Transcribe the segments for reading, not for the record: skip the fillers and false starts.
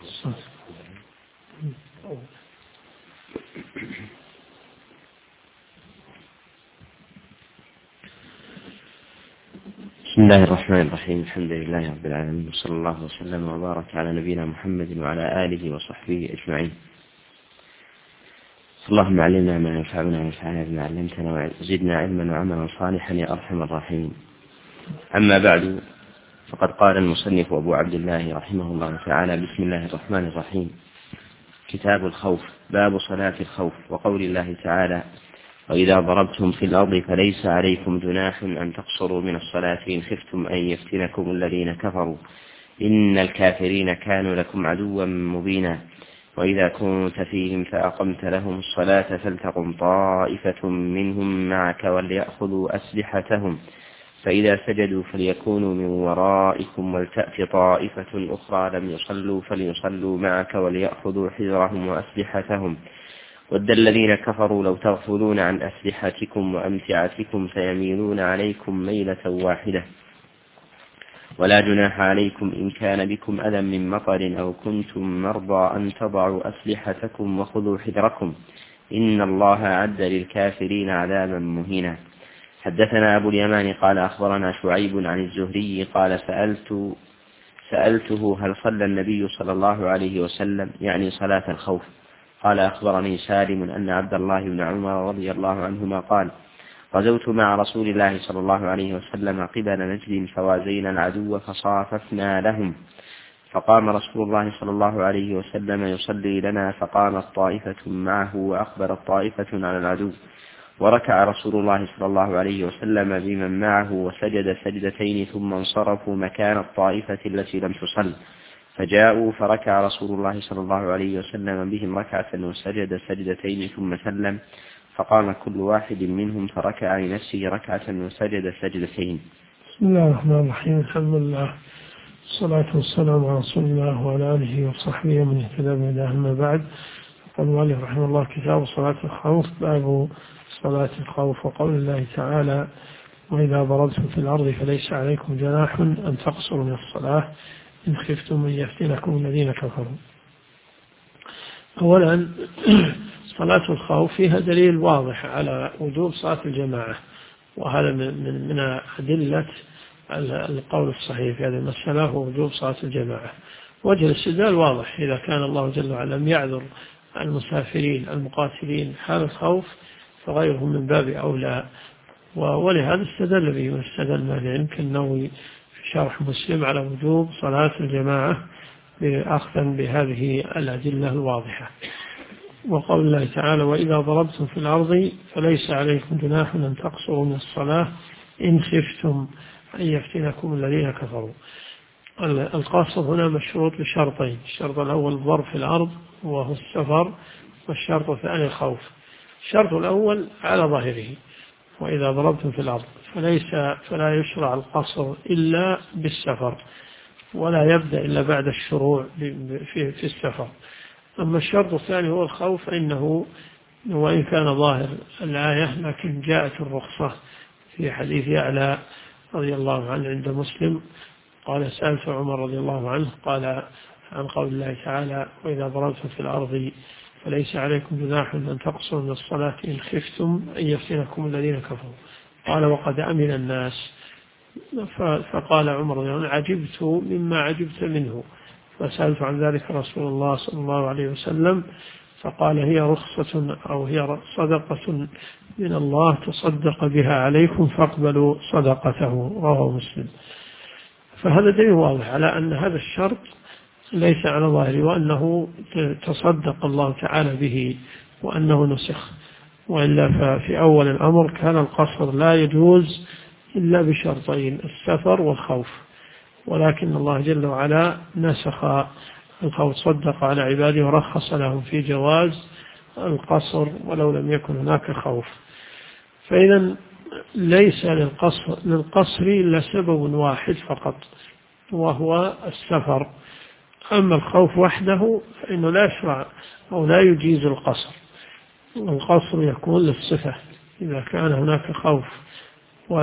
بسم الله الرحمن الرحيم. الحمد لله رب العالمين، وصلى الله وسلم وبارك على نبينا محمد وعلى آله وصحبه أجمعين. اللهم علمنا ما ينفعنا وانفعنا بما علمتنا وزدنا علما وعملا صالحا يا أرحم الراحمين. أما بعد، فقد قال المصنف أبو عبد الله رحمه الله تعالى: بسم الله الرحمن الرحيم. كتاب الخوف. باب صلاة الخوف. وقول الله تعالى: وإذا ضربتم في الأرض فليس عليكم جناح أن تقصروا من الصلاة إن خفتم أن يفتنكم الذين كفروا إن الكافرين كانوا لكم عدوا مبينا. وإذا كنت فيهم فأقمت لهم الصلاة فلتقم طائفة منهم معك وليأخذوا أسلحتهم فإذا سجدوا فليكونوا من ورائكم ولتأت طائفة أخرى لم يصلوا فليصلوا معك وليأخذوا حذرهم وأسلحتهم ود الذين كفروا لو تغفلون عن أسلحتكم وأمتعتكم فيميلون عليكم ميلة واحدة. ولا جناح عليكم إن كان بكم أذى من مطر أو كنتم مرضى أن تضعوا أسلحتكم وخذوا حذركم إن الله أعد للكافرين عذابا مهينا. حدثنا أبو اليمان قال أخبرنا شعيب عن الزهري قال سألته هل صلى النبي صلى الله عليه وسلم يعني صلاة الخوف؟ قال أخبرني سالم أن عبد الله بن عمر رضي الله عنهما قال: غزوت مع رسول الله صلى الله عليه وسلم قبل نجد فوازينا العدو فصاففنا لهم، فقام رسول الله صلى الله عليه وسلم يصلي لنا، فقامت طائفة معه وأقبلت طائفة على العدو، وركع رسول الله صلى الله عليه وسلم بمن معه وسجد سجدتين ثم انصرفوا مكان الطائفة التي لم تصل، فجاءوا فركع رسول الله صلى الله عليه وسلم بهم ركعة وسجد سجدتين ثم سلم، فقام كل واحد منهم فركع لنفسه ركعة وسجد سجدتين. بسم الله الرحمن الرحيم. الحمد لله، الصلاة والسلام على رسول الله وعلى آله وصحبه ومن اهتدى بهداه. أما بعد، قال المؤلف رحمه الله: كتاب صلاة الخوف. باب صلاة الخوف. وقول الله تعالى: وإذا ضربتم في الأرض فليس عليكم جناح أن تقصروا من الصلاة إن خفتم أن يفتنكم الذين كفروا. أولا، صلاة الخوف فيها دليل واضح على وجوب صلاة الجماعة، وهذا من أدلة القول الصحيح في هذه المسألة هو وجوب صلاة الجماعة. وجه الاستدلال واضح: إذا كان الله جل وعلا لم يعذر المسافرين المقاتلين حال الخوف فغيرهم من باب أولى. ولهذا استدل به واستدل ما العلم كالنووي في شرح مسلم على وجوب صلاة الجماعة أخذا بهذه الأدلة الواضحة. وقول الله تعالى: وإذا ضربتم في الأرض فليس عليكم جناح أن تقصروا من الصلاة إن خفتم أن يفتنكم الذين كفروا. القصر هنا مشروط بشرطين: الشرط الأول الضرب في الأرض وهو السفر، والشرط الثاني الخوف. الشرط الأول على ظاهره: وإذا ضربتم في الأرض، فلا يشرع القصر إلا بالسفر، ولا يبدأ إلا بعد الشروع في السفر. أما الشرط الثاني هو الخوف، فإنه وإن كان ظاهر الآية لكن جاءت الرخصة في حديث يعلى رضي الله عنه عند مسلم قال: سألت عمر رضي الله عنه قال عن قول الله تعالى: وإذا ضربتم في الأرض فليس عليكم جناح أن تقصروا من الصلاة إن خفتم أن يفتنكم الذين كفروا. قال: وقد أمن الناس. فقال عمر رضي الله عنه: عجبت مما عجبت منه، فسألت عن ذلك رسول الله صلى الله عليه وسلم فقال: هي رخصة أو هي صدقة من الله تصدق بها عليكم فاقبلوا صدقته. رواه مسلم. فهذا دليل واضح على أن هذا الشرط ليس على ظاهره، وأنه تصدق الله تعالى به، وأنه نسخ. وإلا ففي أول الأمر كان القصر لا يجوز إلا بشرطين: السفر والخوف. ولكن الله جل وعلا نسخ الخوف، صدق على عباده ورخص لهم في جواز القصر ولو لم يكن هناك خوف. فإذا ليس للقصر إلا سبب واحد فقط، وهو السفر. أما الخوف وحده فإنه لا يشرع أو لا يجيز القصر. القصر يكون للصفة: إذا كان هناك خوف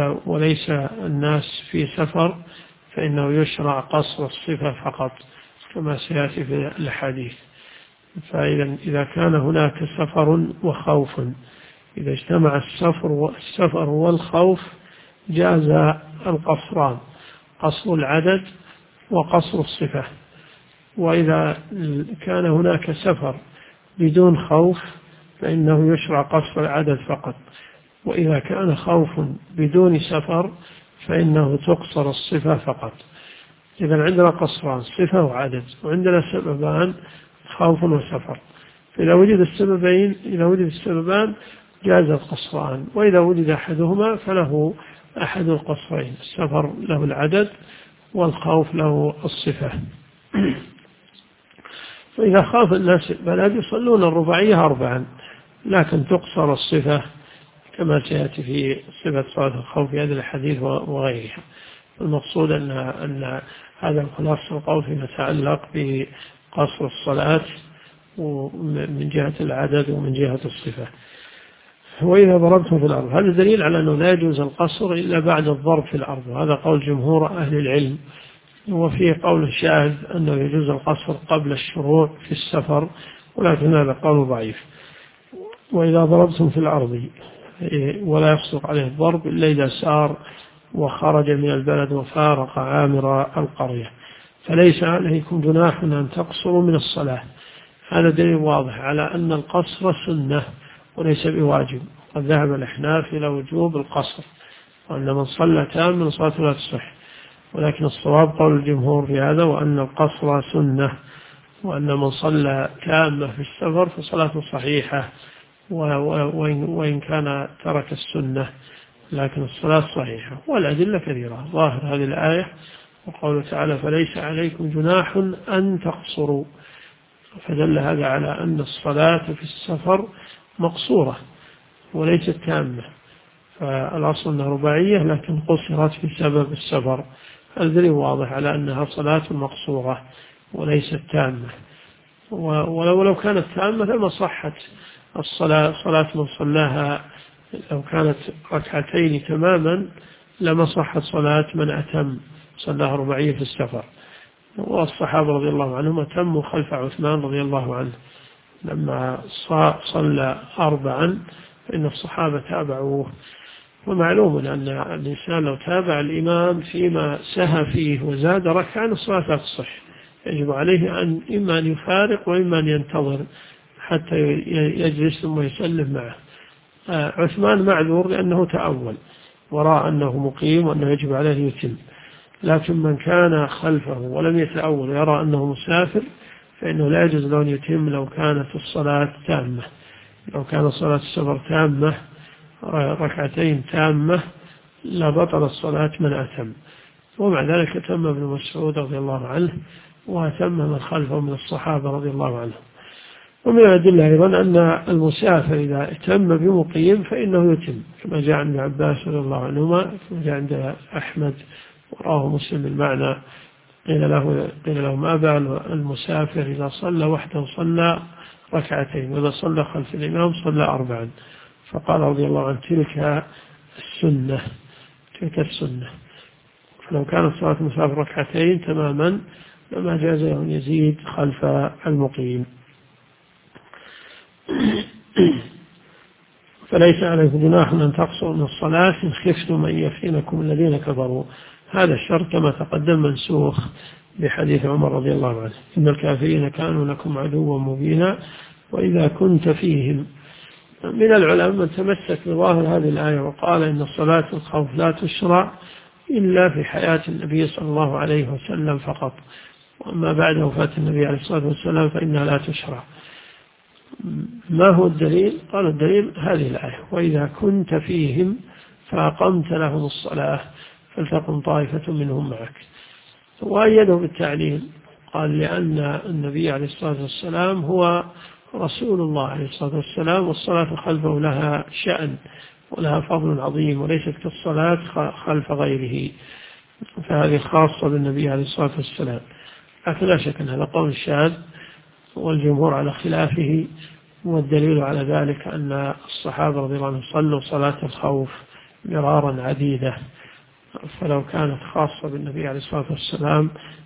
وليس الناس في سفر فإنه يشرع قصر الصفة فقط. كما سيأتي في الحديث. إذا كان هناك سفر وخوف، إذا اجتمع السفر والخوف جاز القصران، قصر العدد وقصر الصفة. وإذا كان هناك سفر بدون خوف فإنه يشرع قصر العدد فقط، وإذا كان خوف بدون سفر فإنه تقصر الصفة فقط. إذا عندنا قصران، صفة وعدد، وعندنا سببان، خوف وسفر. فإذا وجد السببان جاز القصران، وإذا وجد أحدهما فله أحد القصرين، السفر له العدد والخوف له الصفة. فإذا خاف الناس البلد يصلون الرباعية 4، لكن تقصر الصفة كما سيأتي في صفة صلاة الخوف في هذا الحديث وغيرها. المقصود أن هذا الخلاص القول فيما يتعلق بقصر الصلاة من جهة العدد ومن جهة الصفة. وإذا ضربتم في الأرض، هذا دليل على أنه لا يجوز القصر إلا بعد الضرب في الأرض، وهذا قول جمهور أهل العلم. وفيه قول شاذ أنه يجوز القصر قبل الشروع في السفر، ولكن هذا قول ضعيف. وإذا ضربتم في الأرض، ولا يصدق عليه الضرب إلا إذا سار وخرج من البلد وفارق عامر القرية، فليس عليكم جناح أن تقصروا من الصلاة. هذا دليل واضح على أن القصر سنة وليس بواجب. قد ذهب الأحناف إلى وجوب القصر، وأن من صلى تام من صلاته لا تصح، ولكن الصواب قول الجمهور في هذا، وأن القصر سنة، وأن من صلى تامة في السفر فصلاته صحيحة، وإن كان ترك السنة لكن الصلاة صحيحة. والأدلة كثيرة، ظاهر هذه الآية وقوله تعالى فليس عليكم جناح أن تقصروا، فدل هذا على أن الصلاة في السفر مقصورة وليست تامة، فالأصل أنها رباعية لكن قصرت بسبب السفر. الدليل واضح على أنها صلاة مقصورة وليست تامة. ولو كانت تامة لما صحت صلاة من صلاها، لو كانت ركعتين تماما لما صحت صلاة من أتم صلاها رباعية في السفر. والصحابة رضي الله عنهم أتموا خلف عثمان رضي الله عنه لما صلى 4 فإن الصحابة تابعوه. ومعلوم أن الإنسان لو تابع الإمام فيما سهى فيه وزاد ركعا الصلاة لا تصح، يجب عليه أن إما أن يفارق وإما أن ينتظر حتى يجلس ثم يسلم معه. عثمان معذور لأنه تأول ورأى أنه مقيم وأنه يجب عليه يتم، لكن من كان خلفه ولم يتأول يرى أنه مسافر فإنه لا يجوز له أن يتم لو كانت الصلاة تامة. لو كانت صلاة السفر تامة ركعتين تامة لا بطل الصلاة من أتم. ومع ذلك أتم ابن مسعود رضي الله عنه وأتم من خلفه من الصحابة رضي الله عنهم. ومن الأدلة أيضا أن المسافر إذا اتم بمقيم فإنه يتم، كما جاء عن ابن عباس رضي الله عنهما، كما جاء عند أحمد وراه مسلم المعنى، قيل له ما بال المسافر إذا صلى وحده صلى ركعتين، وإذا صلى خلف الإمام صلى 4، فقال رضي الله عنه تلك السنة. فلو كانت صلاة المسافر ركعتين تماما لما جاز أن يزيد خلف المقيم. فليس عليكم جناح أن تقصروا من الصلاة إن خفتم أن يفتنكم الذين كفروا. هذا الشرط كما تقدم منسوخ بحديث عمر رضي الله عنه، إن الكافرين كانوا لكم عدوا مبينا وإذا كنت فيهم. من العلماء من تمسك بظاهر هذه الآية وقال إن صلاة الخوف لا تشرع إلا في حياة النبي صلى الله عليه وسلم فقط، وأما بعد وفاة النبي عليه الصلاة والسلام فإنها لا تشرع. ما هو الدليل؟ قال الدليل هذه الآية وإذا كنت فيهم فأقمت لهم الصلاة فلتقم طائفة منهم معك. وأيده بالتعليل، قال لأن النبي عليه الصلاة والسلام هو رسول الله عليه الصلاة والسلام، والصلاة خلفه لها شأن ولها فضل عظيم وليست كالصلاة خلف غيره، فهذه خاصة بالنبي عليه الصلاة والسلام. لكن لا شك أن هذا قول شاذ والجمهور على خلافه، والدليل على ذلك أن الصحابة رضي الله عنهم صلوا صلاة الخوف مرارا عديدة، فلو كانت خاصة بالنبي عليه الصلاة والسلام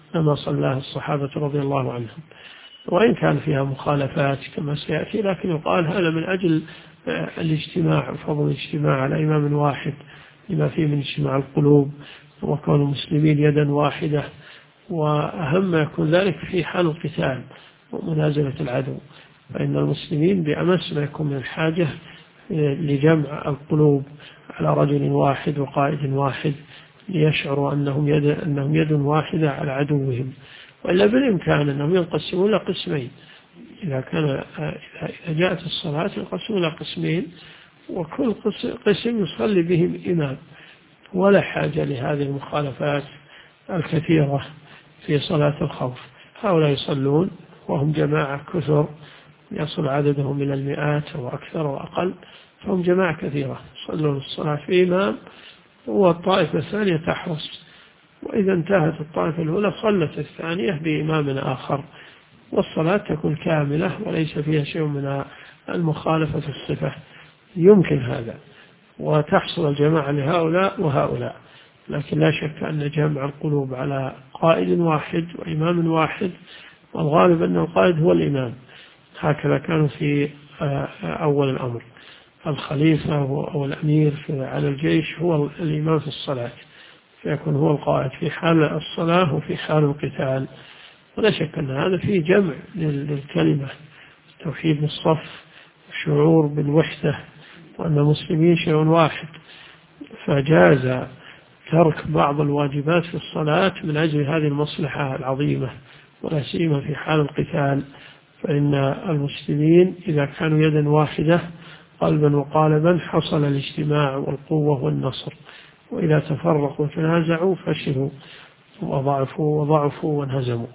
كما صلاه الصحابة رضي الله عنهم، وإن كان فيها مخالفات كما سيأتي، لكن يقال هذا من أجل الاجتماع وفضل الاجتماع على إمام واحد لما فيه من اجتماع القلوب وكون المسلمين يدا واحدة، وأهم ما يكون ذلك في حال القتال ومنازلة العدو، فإن المسلمين بأمس ما يكون من الحاجة لجمع القلوب على رجل واحد وقائد واحد ليشعروا أنهم يد واحدة على عدوهم. وإلا بالإمكان أنهم ينقسمون إلى قسمين، إذا جاءت الصلاة ينقسمون إلى قسمين، وكل قسم يصلي بهم إمام، ولا حاجة لهذه المخالفات الكثيرة في صلاة الخوف. هؤلاء يصلون وهم جماعة كثر يصل عددهم إلى المئات وأكثر وأقل، فهم جماعة كثيرة يصلون الصلاة في إمام والطائفة الثانية تحرص، وإذا انتهت الطائفة الأولى صلت الثانية بإمام آخر، والصلاة تكون كاملة وليس فيها شيء من المخالفة في الصفة. يمكن هذا وتحصل الجماعة لهؤلاء وهؤلاء، لكن لا شك أن جمع القلوب على قائد واحد وإمام واحد، والغالب أن القائد هو الإمام، هكذا كانوا في أول الأمر، الخليفة أو الأمير على الجيش هو الإمام في الصلاة، فيكون هو القائد في حال الصلاة وفي حال القتال. ولا شك أن هذا فيه جمع للكلمة، توحيد الصف، شعور بالوحدة وأن المسلمين شيء واحد، فجاز ترك بعض الواجبات في الصلاة من أجل هذه المصلحة العظيمة، ولا سيما في حال القتال، فإن المسلمين إذا كانوا يدا واحدة قلبا وقالبا حصل الاجتماع والقوة والنصر، وإذا تفرقوا وتنازعوا فشلوا وضعفوا وانهزموا.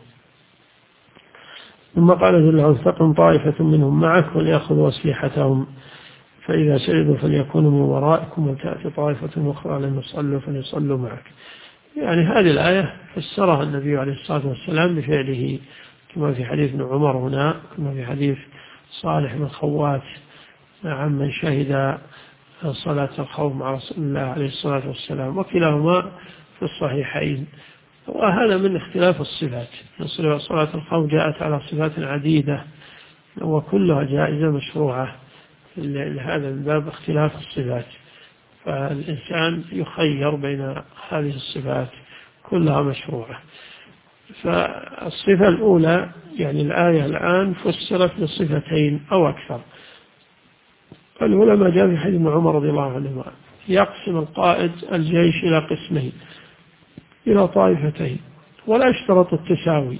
ثم قال جل وعلا: تقم طائفة منهم معك وليأخذوا أسلحتهم فإذا سجدوا فليكونوا من ورائكم وتأتي طائفة أخرى لم يصلوا فليصلوا معك. يعني هذه الآية فسرها النبي عليه الصلاة والسلام بفعله، كما في حديث ابن عمر هنا، كما في حديث صالح بن خوات عن من شهد صلاة الخوف مع رسول الله عليه الصلاة والسلام، وكلاهما في الصحيحين. وهذا من اختلاف الصفات، صلاة الخوف جاءت على صفات عديدة وكلها جائزة مشروعة، لهذا من باب اختلاف الصفات، فالإنسان يخير بين هذه الصفات كلها مشروعة. فالصفة الأولى يعني الآية الآن فسرت بصفتين أو أكثر. العلماء جاء في حديث ابن عمر رضي الله عنهما يقسم القائد الجيش إلى قسمين، إلى طائفتين، ولا يشترط التساوي،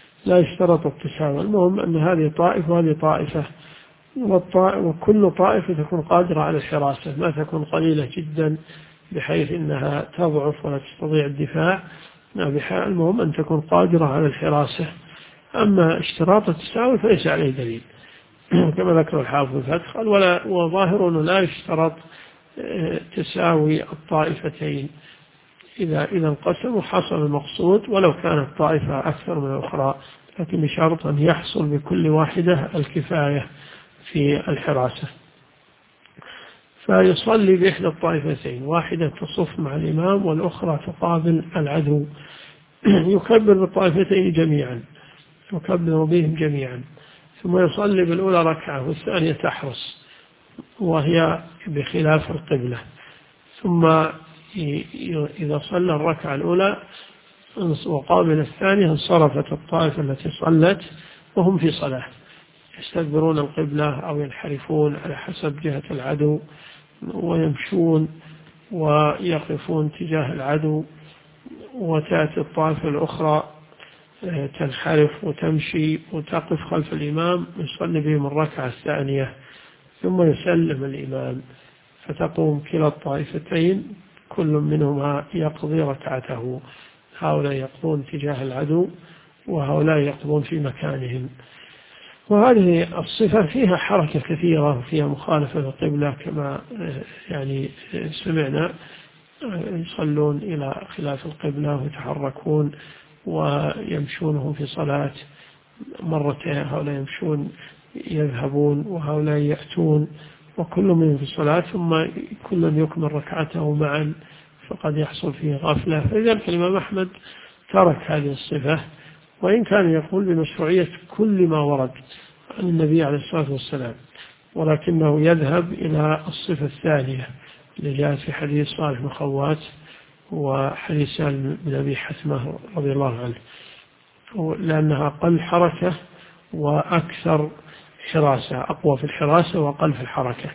المهم أن هذه طائفة وهذه طائفة، وكل طائفة تكون قادرة على الحراسة، ما تكون قليلة جدا بحيث أنها تضعف ولا تستطيع الدفاع، المهم أن تكون قادرة على الحراسة. أما اشتراط التساوي فليس عليه دليل، كما ذكر الحافظ الفتح، وظاهر أنه لا يشترط تساوي الطائفتين، إذا انقسموا حصل المقصود ولو كانت طائفة أكثر من الأخرى، لكن بشرط أن يحصل بكل واحدة الكفاية في الحراسة. فيصلي بإحدى الطائفتين، واحدة تصف مع الإمام والأخرى تقابل العدو، يكبر بالطائفتين جميعا، يكبر بهم جميعا، ثم يصلي بالأولى ركعة والثانية تحرص وهي بخلاف القبلة، ثم إذا صلى الركعة الأولى وقابل الثانية انصرفت الطائفة التي صلت وهم في صلاة، يستدبرون القبلة أو ينحرفون على حسب جهة العدو، ويمشون ويقفون تجاه العدو، وتأتي الطائفة الأخرى تنحرف وتمشي وتقف خلف الإمام يصلي بهم الركعة الثانية، ثم يسلم الإمام، فتقوم كلا الطائفتين كل منهما يقضي ركعته، هؤلاء يقضون تجاه العدو وهؤلاء يقضون في مكانهم. وهذه الصفة فيها حركة كثيرة وفيها مخالفة للقبلة كما يعني سمعنا، يصلون إلى خلاف القبلة ويتحركون ويمشونهم في صلاة مرتين، هؤلاء يمشون يذهبون وهؤلاء يأتون، وكل منهم في صلاة، ثم كل يكمل ركعته معا، فقد يحصل فيه غفلة. فلذلك الإمام أحمد ترك هذه الصفة، وإن كان يقول بمشروعية كل ما ورد عن النبي عليه الصلاة والسلام، ولكنه يذهب إلى الصفة الثانية اللي جاءت في حديث صالح بن خوات وحديث سالم بن أبي حثمة رضي الله عنه، لأنها أقل حركة وأكثر حراسة، أقوى في الحراسة وأقل في الحركة.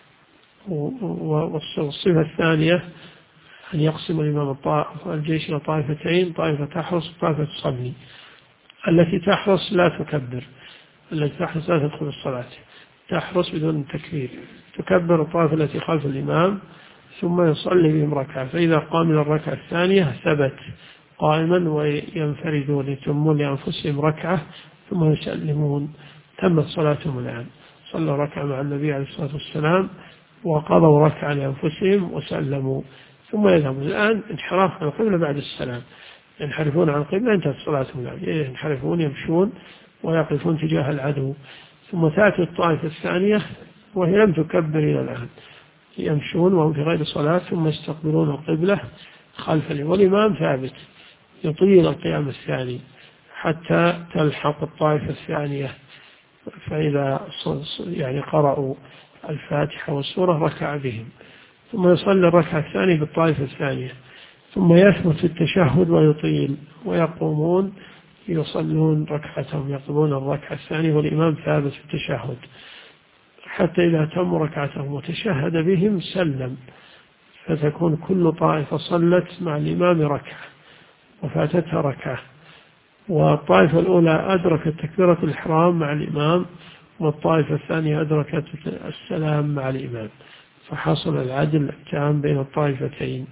والصفة الثانية أن يقسم الإمام الجيش إلى طائفتين، طائفة تحرس وطائفة تصلي. التي تحرس لا تكبر، التي تحرس لا تدخل الصلاة، تحرس بدون تكبير، تكبر الطائفة التي خلف الإمام ثم يصلي بهم ركعة، فإذا قام إلى الركعة الثانية ثبت قائما وينفردون يتمون لأنفسهم ركعة ثم يسلمون، تمت صلاتهم الآن. صلوا ركعة مع النبي عليه الصلاة والسلام وقضوا ركعة لأنفسهم وسلموا، ثم يذهبون. الآن انحراف عن القبلة بعد السلام، ينحرفون عن القبلة، انتهت صلاتهم الآن، ينحرفون يمشون ويقفون تجاه العدو، ثم تأتي الطائفة الثانية وهي لم تكبر إلى الآن، يمشون وهم في غير صلاة ثم يستقبلون القبلة خلف والإمام ثابت يطيل القيام الثاني حتى تلحق الطائفة الثانية، فإذا يعني قرأوا الفاتحة والسورة ركع بهم، ثم يصلي الركعة الثانية بالطائفة الثانية، ثم يثبت في التشهد ويطيل، ويقومون يصلون ركعتهم، يقومون الركعة الثانية والإمام ثابت في التشهد، حتى إذا تم ركعتهم وتشهد بهم سلم، فتكون كل طائفة صلت مع الإمام ركعة وفاتتها ركعة، والطائفة الأولى أدركت تكبيرة الإحرام مع الإمام، والطائفة الثانية أدركت السلام مع الإمام، فحصل العدل التام بين الطائفتين،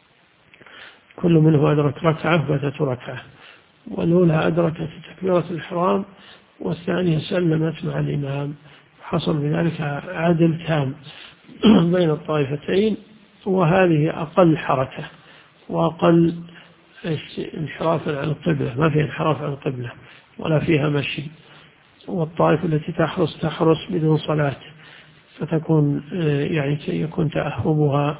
كل منه أدرك ركعة فاتت ركعة، والأولى أدركت تكبيرة الإحرام والثانية سلمت مع الإمام، حصل بذلك عدل تام بين الطائفتين. وهذه أقل حركة وأقل انحرافا عن القبلة، ما فيها انحراف عن القبلة ولا فيها مشي. والطائفة التي تحرس بدون صلاة، فتكون يعني يكون تأهبها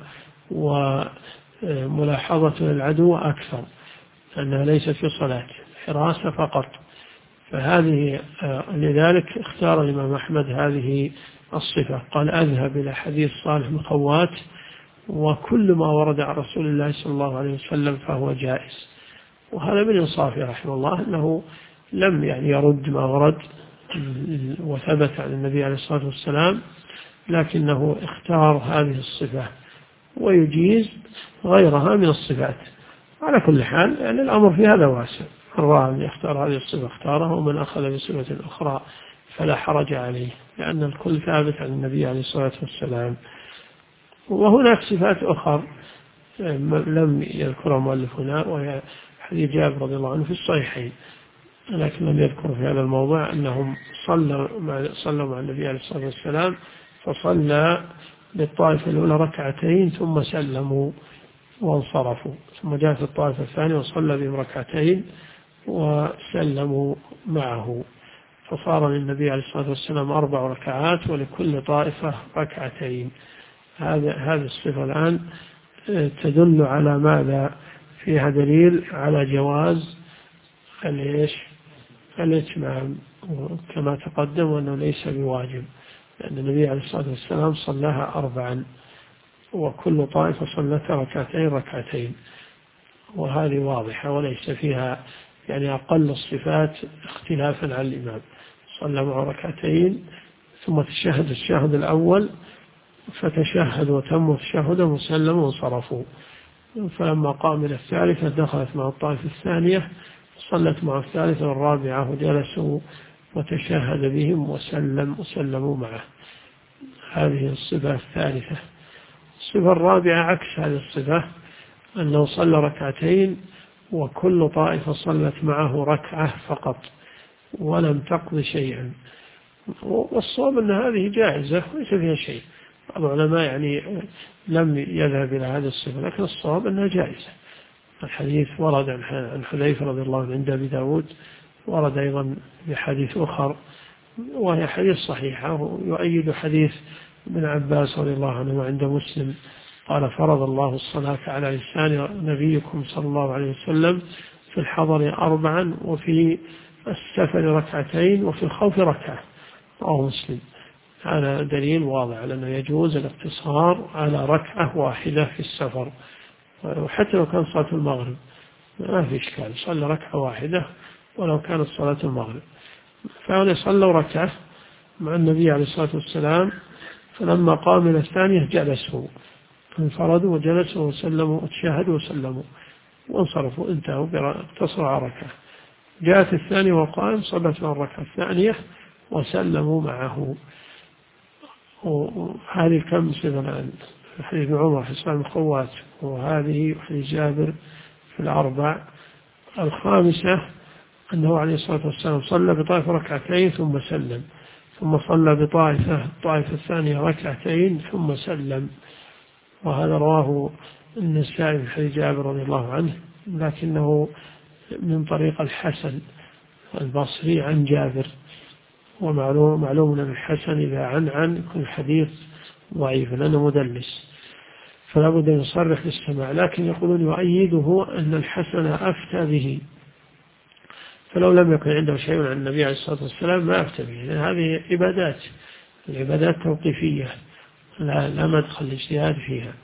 وملاحظة العدو أكثر، لأنها ليست في صلاة، حراسة فقط. فهذه لذلك اختار الإمام أحمد هذه الصفة، قال أذهب إلى حديث صالح بن خوات وكل ما ورد عن رسول الله صلى الله عليه وسلم فهو جائز. وهذا من إنصافه رحمه الله أنه لم يعني يرد ما ورد وثبت عن النبي عليه الصلاة والسلام، لكنه اختار هذه الصفة ويجيز غيرها من الصفات. على كل حال يعني الأمر في هذا واسع، من رأى أن يختار هذه الصفة اختارها، ومن أخذ بصفة أخرى فلا حرج عليه، لأن الكل ثابت عن النبي عليه الصلاة والسلام. وهناك صفات أخرى لم يذكرها المؤلف هنا، وهي حديث جابر رضي الله عنه في الصحيحين، لكن لم يذكر في هذا الموضوع أنهم صلوا مع النبي عليه الصلاة والسلام، فصلى بالطائفة الأولى ركعتين ثم سلموا وانصرفوا، ثم جاءت الطائفة الثانية وصلى بهم ركعتين وسلموا معه، فصار للنبي عليه الصلاة والسلام 4 ركعات ولكل طائفة ركعتين. هذه الصفة الآن تدل على ماذا؟ فيها دليل على جواز الإتمام كما تقدم، وأنه ليس بواجب، لأن النبي عليه الصلاة والسلام صلاها 4 وكل طائفة صلت ركعتين، وهذه واضحة وليس فيها يعني أقل الصفات اختلافا عن الإمام، صلى مع ركعتين ثم تشهد الشهد الأول فتشهد وتم تشهدا وسلموا وانصرفوا، فلما قام إلى الثالثة دخلت مع الطائفة الثانية صلت مع الثالثة والرابعة وجلسوا وتشهد بهم وسلموا معه. هذه الصفة الثالثة. الصفة الرابعة عكس هذه الصفة، أنه صلى ركعتين وكل طائفة صلت معه ركعة فقط ولم تقض شيئا، والصواب أن هذه جائزة ليس فيها شيء. العلماء يعني لم يذهب إلى هذه الصفة، لكن الصواب أنها جائزة. الحديث ورد عن حذيفة رضي الله عنه عند أبي داود، ورد أيضا بحديث آخر وهي حديث صحيحة، يؤيد حديث ابن عباس رضي الله عنه عند مسلم قال فرض الله الصلاة على لسان نبيكم صلى الله عليه وسلم في الحضر 4 وفي السفر 2 وفي الخوف 1. رواه مسلم. هذا دليل واضح على أنه يجوز الاقتصار على 1 في السفر، وحتى لو كان صلاة المغرب ما في إشكال، صلى 1 ولو كانت صلاة المغرب. فهنا صلوا 1 مع النبي عليه الصلاة والسلام، فلما قام من الثانية جلسوا، انفردوا وجلسوا وسلموا وتشاهدوا وسلموا وانصرفوا، انتهوا اقتصروا على 1. جاءت الثانية وقام صلت 2 وسلموا معه. وهذه كم صفة الآن؟ حديث عمر في إسلام الخوات، وهذه حديث جابر في 4. الخامسة أنه عليه الصلاة والسلام صلى بطائفة 2 ثم سلم، ثم صلى الطائفة الثانية 2 ثم سلم. وهذا رواه النسائي في حديث جابر رضي الله عنه، لكنه من طريق الحسن البصري عن جابر، ومعلوم أن الحسن إذا عن يكون الحديث ضعيف لأنه مدلس، فلا بد أن يصرح بالسماع. لكن يقولون يؤيده أن الحسن أفتى به، فلو لم يكن عنده شيء عن النبي عليه الصلاة والسلام ما أفتى به، لأن هذه العبادات توقيفية لا مدخل الاجتهاد فيها.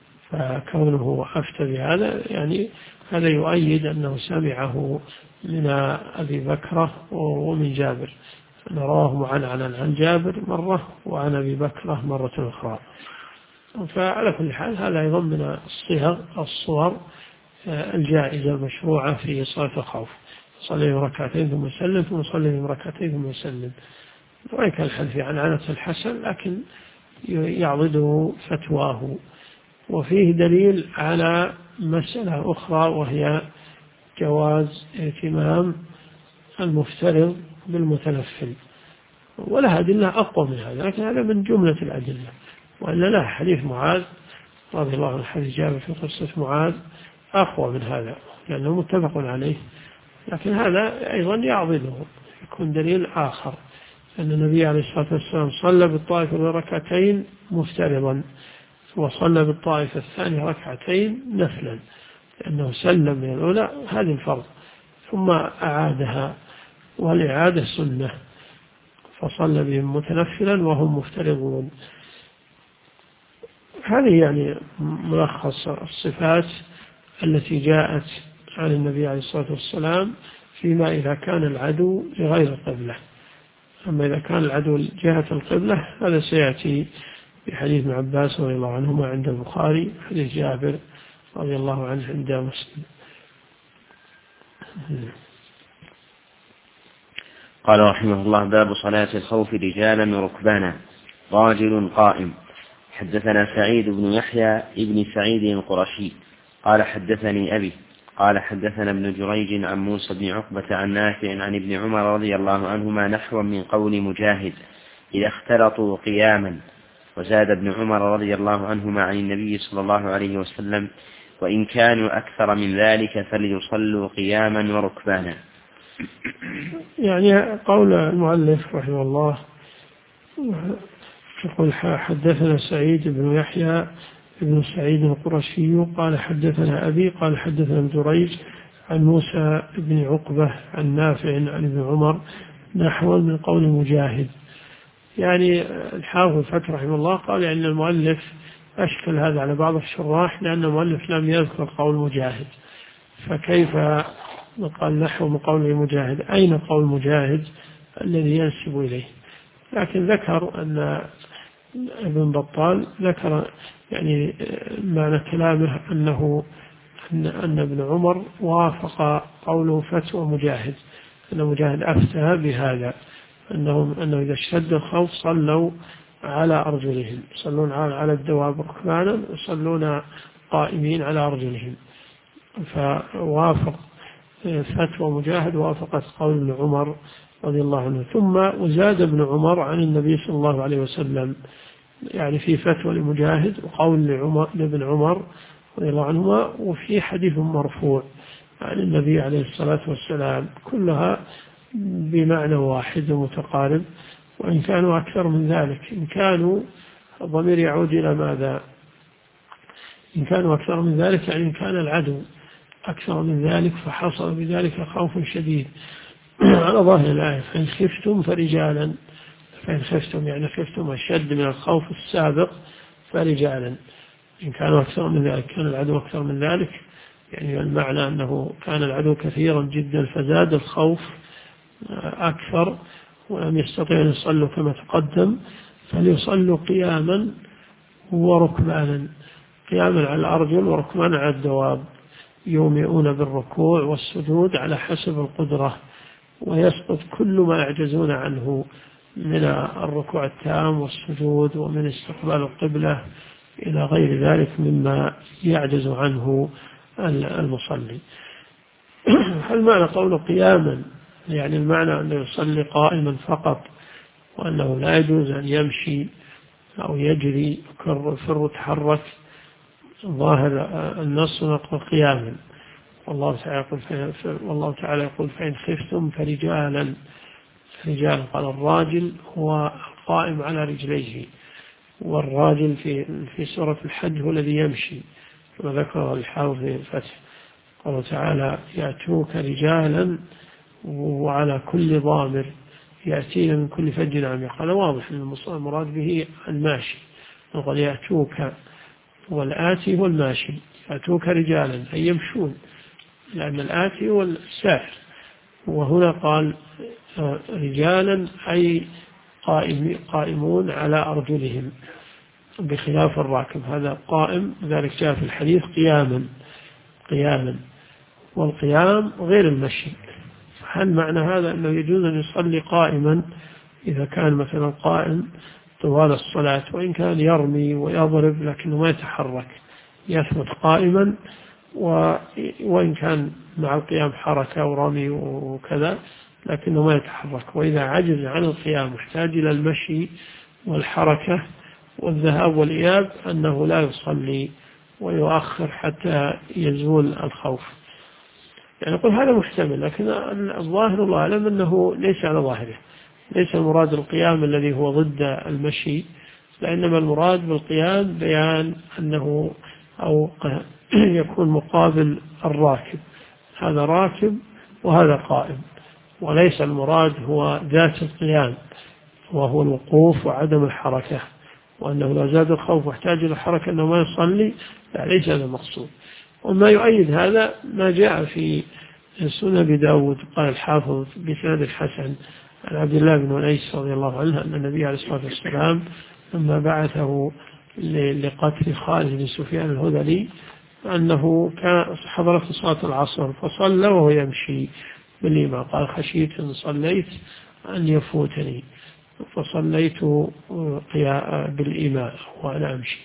فكونه أفتى بهذا يعني هذا يؤيد أنه سمعه من أبي بكر ومن جابر، رواه معنعنا عن جابر مرة وعن أبي بكر مرة أخرى. فعلى كل حال هذا أيضا من الصور الجائزة المشروعة في صلاة الخوف، صلي 2 ثم سلم، ثم صلي 2 ثم سلم. وإن كان الحديث عن عنة الحسن لكن يعضده فتواه. وفيه دليل على مسألة أخرى، وهي جواز اهتمام المفترض بالمتنفل، ولها أدلة أقوى من هذا، لكن هذا من جملة الأدلة. وإلا لا، حديث معاذ رضي الله عنه، حديث جابر في قصة معاذ أقوى من هذا لأنه متفق عليه، لكن هذا أيضا يعضده، يكون دليل آخر أن النبي عليه الصلاة والسلام صلى بالطائفة 2 مفترضا، وصلى بالطائفة الثانية 2 نفلا، لأنه سلم من الأولى هذه الفرض ثم أعادها، والإعادة سنة، فصلى بهم متنفلا وهم مفترضون. هذه يعني ملخص الصفات التي جاءت عن النبي عليه الصلاة والسلام فيما إذا كان العدو لغير القبلة. أما إذا كان العدو جهة القبلة هذا سيأتي بحديث ابن عباس رضي الله عنهما عند البخاري، حديث جابر رضي الله عنه عند مسلم. قال رحمه الله: باب صلاة الخوف رجالا وركبانا. راجل قائم. حدثنا سعيد بن يحيى ابن سعيد القرشي قال حدثني أبي قال حدثنا ابن جريج عن موسى بن عقبة عن نافع عن ابن عمر رضي الله عنهما نحوا من قول مجاهد: إذا اختلطوا قياما. وزاد ابن عمر رضي الله عنهما عن النبي صلى الله عليه وسلم: وإن كانوا أكثر من ذلك فليصلوا قياما وركبانا. يعني قول المؤلف رحمه الله يقول: حدثنا سعيد بن يحيى ابن سعيد القرشي قال حدثنا أبي قال حدثنا ابن جريج عن موسى بن عقبة عن نافع عن ابن عمر نحو من قول مجاهد. يعني الحافظ الفتح رحمه الله قال أن المؤلف أشكل هذا على بعض الشراح، لأن المؤلف لم يذكر قول مجاهد، فكيف قال نحو من قول مجاهد؟ أين قول مجاهد الذي ينسب إليه؟ لكن ذكر أن ابن بطال ذكر يعني معنى كلامه أن ابن عمر وافق قوله فتوى مجاهد، أن مجاهد أفتى بهذا، أنه إذا اشتد الخوف صلوا على أرجلهم، يصلون على الدواب ركبانا، يصلون قائمين على أرجلهم. فوافق فتوى مجاهد وافقت قول ابن عمر رضي الله عنه. ثم وزاد ابن عمر عن النبي صلى الله عليه وسلم، يعني في فتوى لمجاهد وقول لابن عمر رضي الله عنهما، وفي حديث مرفوع عن النبي عليه الصلاة والسلام، كلها بمعنى واحد ومتقارب. وإن كانوا أكثر من ذلك، إن كانوا الضمير يعود إلى ماذا؟ إن كانوا أكثر من ذلك يعني إن كان العدو أكثر من ذلك فحصل بذلك خوف شديد على ظاهر الآية. فإن خفتم فرجالا، فإن خفتم يعني خفتم أشد من الخوف السابق فرجالا. إن كانوا أكثر من ذلك، كان العدو أكثر من ذلك، يعني المعنى أنه كان العدو كثيرا جدا فزاد الخوف أكثر ولم يستطيعوا أن يصلوا كما تقدم، فليصلوا قياما وركبانا، قياما على الأرجل وركبانا على الدواب، يومئون بالركوع والسجود على حسب القدرة، ويسقط كل ما يعجزون عنه من الركوع التام والسجود ومن استقبال القبلة إلى غير ذلك مما يعجز عنه المصلي. هل معنى قوله قياما يعني المعنى أنه يصلي قائما فقط، وأنه لا يجوز أن يمشي أو يجري يفر يتحرك؟ ظاهر النص نقول قياما، والله تعالى يقول فإن خفتم فرجالا. رجال قال الراجل هو القائم على رجليه، والراجل في سورة الحج هو الذي يمشي كما ذكر الحافظ في الفتح. قال تعالى يأتوك رجالا وعلى كل ضامر يأتين من كل فج عميق. قال واضح أن المراد به الماشي، قال يأتوك والآتي هو الماشي، يأتوك رجالا أي يمشون، لأن الآتي هو السائر. وهنا قال رجالا أي قائمون على أرجلهم بخلاف الراكب، هذا قائم، ذلك جاء في الحديث قياما، والقيام غير المشي. هل معنى هذا أنه يجوز أن يصلي قائما إذا كان مثلا قائم طوال الصلاة، وإن كان يرمي ويضرب لكنه ما يتحرك، يثبت قائما، وإن كان مع القيام حركة ورمي وكذا لكنه ما يتحرك، وإذا عجز عن القيام محتاج إلى المشي والحركة والذهاب والإياب أنه لا يصلي ويؤخر حتى يزول الخوف. يعني نقول هذا محتمل، لكن الظاهر الله أعلم أنه ليس على ظاهره، ليس المراد القيام الذي هو ضد المشي، لأنما المراد بالقيام بيان أنه أو يكون مقابل الراكب، هذا راكب وهذا قائم، وليس المراد هو ذات القيام وهو الوقوف وعدم الحركة، وأنه لا زاد الخوف واحتاج إلى الحركة أنه ما يصلي، لا ليس هذا المقصود. وما يؤيد هذا ما جاء في سنن أبي داود، قال الحافظ بسند الحسن عن عبد الله بن أنيس رضي الله عنه أن النبي عليه الصلاة والسلام لما بعثه لقتل خالد بن سفيان الهذلي أنه كان حضرت صلاة العصر فصلى وهو يمشي بالإمام، قال خشيت إن صليت أن يفوتني فصليت بالإمام وأنا أمشي.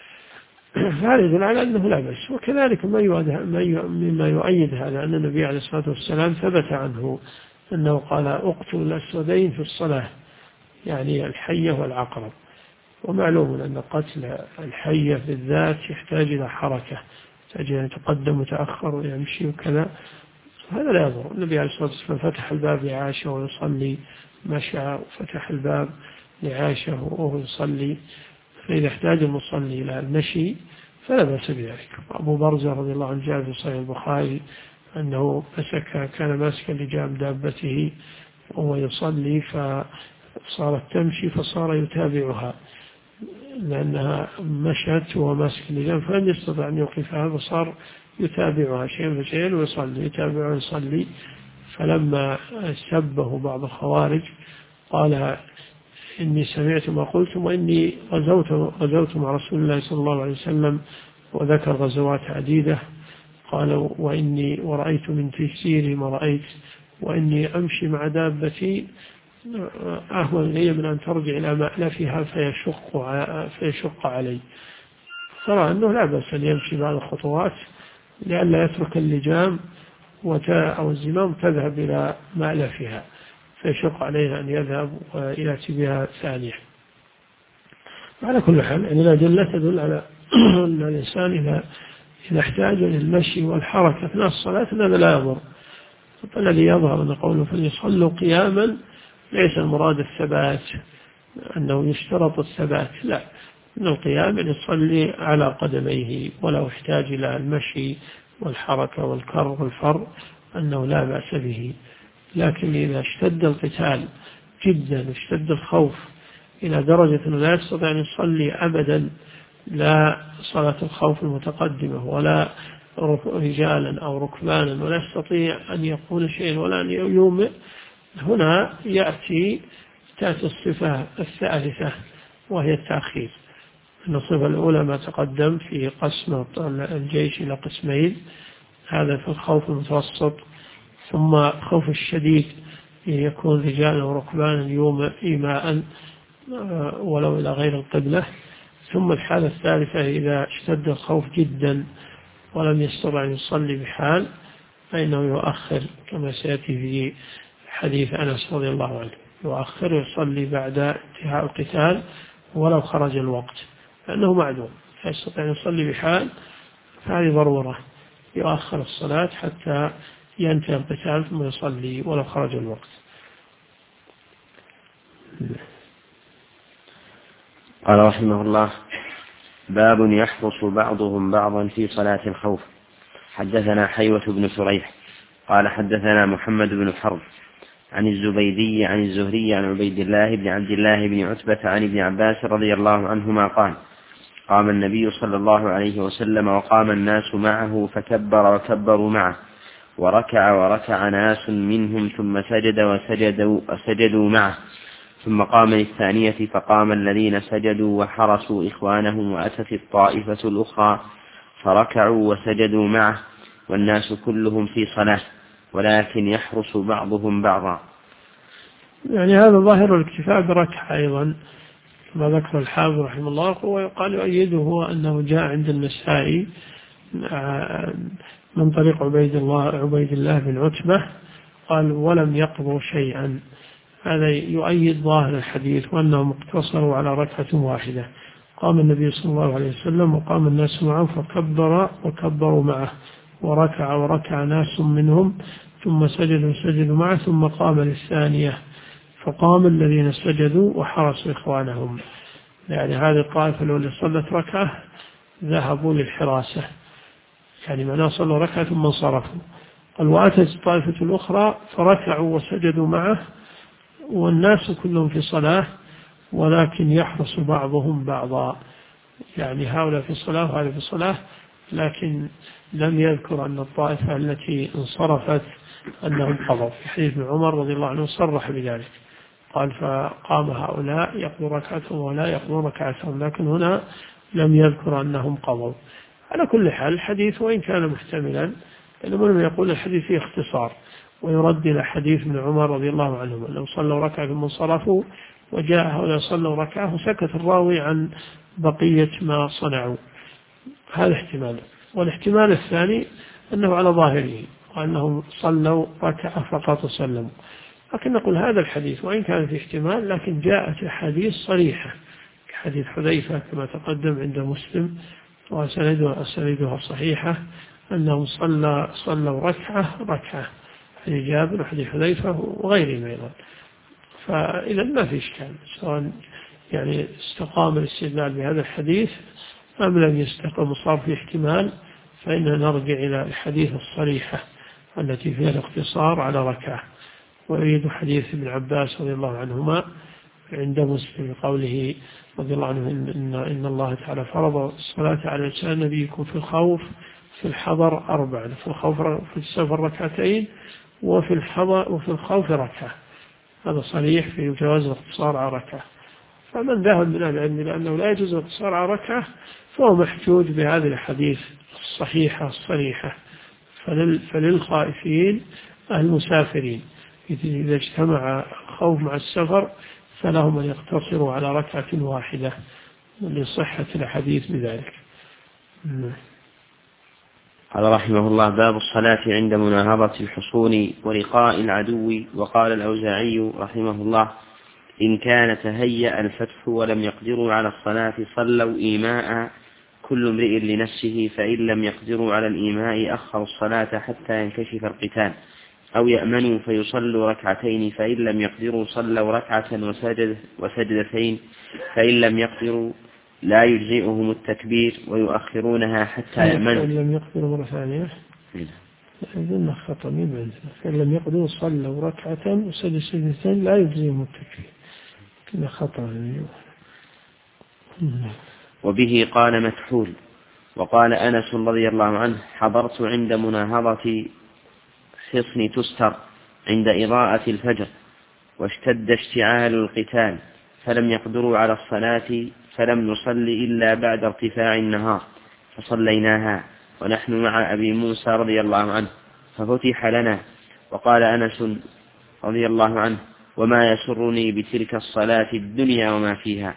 هذا يدل على أنه لا بأس. وكذلك مما يؤيد هذا أن النبي عليه الصلاة والسلام ثبت عنه أنه قال اقتلوا الأسودين في الصلاة، يعني الحية والعقرب. ومعلوم أن قتل الحية بالذات يحتاج إلى حركة، يحتاج أن يتقدم ويتأخر ويمشي وكذا، هذا لا يضر. النبي عليه الصلاة والسلام فتح الباب لعائشة ويصلي، مشى وفتح الباب لعائشة وهو يصلي، فإذا احتاج المصلي إلى المشي فلا بأس بذلك. أبو برزة رضي الله عنه جاء في صحيح البخاري أنه كان ماسكا لجام دابته وهو يصلي فصارت تمشي فصار يتابعها لأنها مشت وهو ماسك اللجام فلم يستطع أن يوقفها، فصار يتابعها شيئا فشيئا ويصلي، يتابعها ويصلي. فلما سبه بعض الخوارج قال إني سمعت ما قلتم وإني غزوت مع رسول الله صلى الله عليه وسلم، وذكر غزوات عديدة. قال وإني ورأيت من تيسيري ما رأيت، وإني أمشي مع دابتي أهون لي من أن ترجع إلى مألفها فيشق علي. ترى أنه لا بأس أن يمشي بعض الخطوات لئلا يترك اللجام أو الزمام تذهب إلى مألفها فيشق عليه أن يذهب ويأتي بها ثانية. على كل حال يعني الأدلة تدل على أن الإنسان إذا احتاج للمشي والحركة أثناء الصلاة هذا لا يضر. الذي يظهر أن قوله فليصلوا قياما ليس المراد الثبات، أنه يشترط الثبات، لا، إن القيام يصلي على قدميه ولو احتاج إلى المشي والحركة والكر والفر أنه لا بأس به. لكن إذا اشتد القتال جدا واشتد الخوف إلى درجة أنه لا يستطيع أن يصلي أبدا، لا صلاة الخوف المتقدمة ولا رجالا أو ركبانا، ولا يستطيع أن يقول شيئا ولا أن يومئ، هنا تأتي الصفة الثالثة وهي التأخير. الصفة الأولى ما تقدم في قسم الجيش إلى قسمين، هذا في الخوف المتوسط. ثم خوف الشديد يكون رجالا وركبانا يوم إيماء ولو إلى غير القبلة. ثم الحالة الثالثة إذا اشتد الخوف جدا ولم يستطع أن يصلي بحال فإنه يؤخر، كما سيأتي في حديث أنس رضي الله عنه، يؤخر يصلي بعد انتهاء القتال ولو خرج الوقت، لأنه معدوم لا يستطيع أن يصلي بحال، فهذه ضرورة، يؤخر الصلاة حتى ينتهي القتال ثم يصلي ولو خرج الوقت. قال رحمه الله: باب يحرص بعضهم بعضا في صلاة الخوف. حدثنا حيوة بن شريح قال حدثنا محمد بن حرب عن الزبيدي عن الزهري عن عبيد الله بن عبد الله بن عتبة عن ابن عباس رضي الله عنهما قال: قام النبي صلى الله عليه وسلم وقام الناس معه فكبر وكبروا معه، وركع ناس منهم ثم سجد وسجدوا معه، ثم قام للثانية فقام الذين سجدوا وحرسوا إخوانهم، وأتت الطائفة الأخرى فركعوا وسجدوا معه، والناس كلهم في صلاة ولكن يحرس بعضهم بعضا. يعني هذا ظاهر الاكتفاء بركعة أيضا كما ذكر الحافظ رحمه الله. ويقال يؤيده هو أنه جاء عند النسائي من طريق عبيد الله بن عتبة قال: ولم يقضوا شيئا. هذا يؤيد ظاهر الحديث وأنهم اقتصروا على ركعة واحدة. قام النبي صلى الله عليه وسلم وقام الناس معه فكبر وكبروا معه، وركع ناس منهم ثم سجدوا معه، ثم قام للثانية فقام الذين سجدوا وحرسوا إخوانهم. يعني هذه الطائفة التي صلت ركعة ذهبوا للحراسة، يعني معناه صلوا ركعة ثم انصرفوا. قال: وأتت الطائفة الأخرى فركعوا وسجدوا معه والناس كلهم في صلاة ولكن يحرس بعضهم بعضا، يعني هؤلاء في الصلاة وهؤلاء في الصلاة، لكن لم يذكر أن الطائفة التي انصرفت أنهم قضوا. في حديث ابن عمر رضي الله عنه صرح بذلك، قال: فقام هؤلاء يقضوا ركعتهم ولا يقضوا ركعتهم، لكن هنا لم يذكر أنهم قضوا. على كل حال الحديث وإن كان محتملا، لأنه لم يقول الحديث فيه اختصار، ويرد إلى حديث ابن عمر رضي الله عنهما لو صلوا ركعة ثم انصرفوا وجاء هؤلاء صلوا ركعة وسكت الراوي عن بقية ما صنعوا. هذا احتمال. والاحتمال الثاني أنه على ظاهره وأنهم صلوا ركعة فقط وسلموا. لكن نقول هذا الحديث وإن كان في احتمال، لكن جاءت أحاديث صريحة كحديث حذيفة كما تقدم عند مسلم وأسانيدها صحيحة أنهم صلوا ركعة، حديث جابر وحديث حذيفة وغيرهم أيضا. فإذا ما في إشكال، سواء يعني استقام الاستدلال بهذا الحديث أم لم يستقم صار في احتمال، فإننا نرجع إلى الحديث الصريحة التي فيها الاقتصار على ركعة. ويريد حديث ابن عباس رضي الله عنهما عند مسلم قوله رضي الله عنه: إن الله تعالى فرض الصلاة على لسان نبيكم في الخوف في الحضر 4، في الخوف في السفر ركعتين، وفي الخوف ركعة. هذا صريح في جواز الاقتصار على ركعة. فمن ذهب من العلم لأنه لا يجوز الاقتصار على ركعة فهو محجوج بهذه الحديث الصحيحة الصريحة. فللخائفين المسافرين إذا اجتمع الخوف مع السفر فلهم أن يقتصروا على ركعة واحدة لصحة الحديث بذلك. قال رحمه الله: باب الصلاة عند مناهضة الحصون ولقاء العدو. وقال الأوزاعي رحمه الله: إن كان تهيأ الفتح ولم يقدروا على الصلاة صلوا إيماء كل امرئ لنفسه، فإن لم يقدروا على الإيماء أخروا الصلاة حتى ينكشف القتال، أو يأمنوا فيصلوا ركعتين، فإن لم يقدروا صلوا ركعة وسجدتين، فإن لم يقدروا لا يجزئهم التكبير ويؤخرونها حتى يأمنوا. فإن لم يقدروا مرة ثانية إذن خطأ من عندنا، فإن لم يقدروا صلوا ركعة وسجدوا سجدتين لا يجزيهم التكبير، كنا خطأ. وبه قال مكحول. وقال أنس رضي الله عنه: حضرت عند مناهضة حصن تستر عند إضاءة الفجر، واشتد اشتعال القتال، فلم يقدروا على الصلاة، فلم نصل إلا بعد ارتفاع النهار، فصليناها ونحن مع أبي موسى رضي الله عنه، ففتح لنا. وقال أنس رضي الله عنه: وما يسرني بتلك الصلاة الدنيا وما فيها.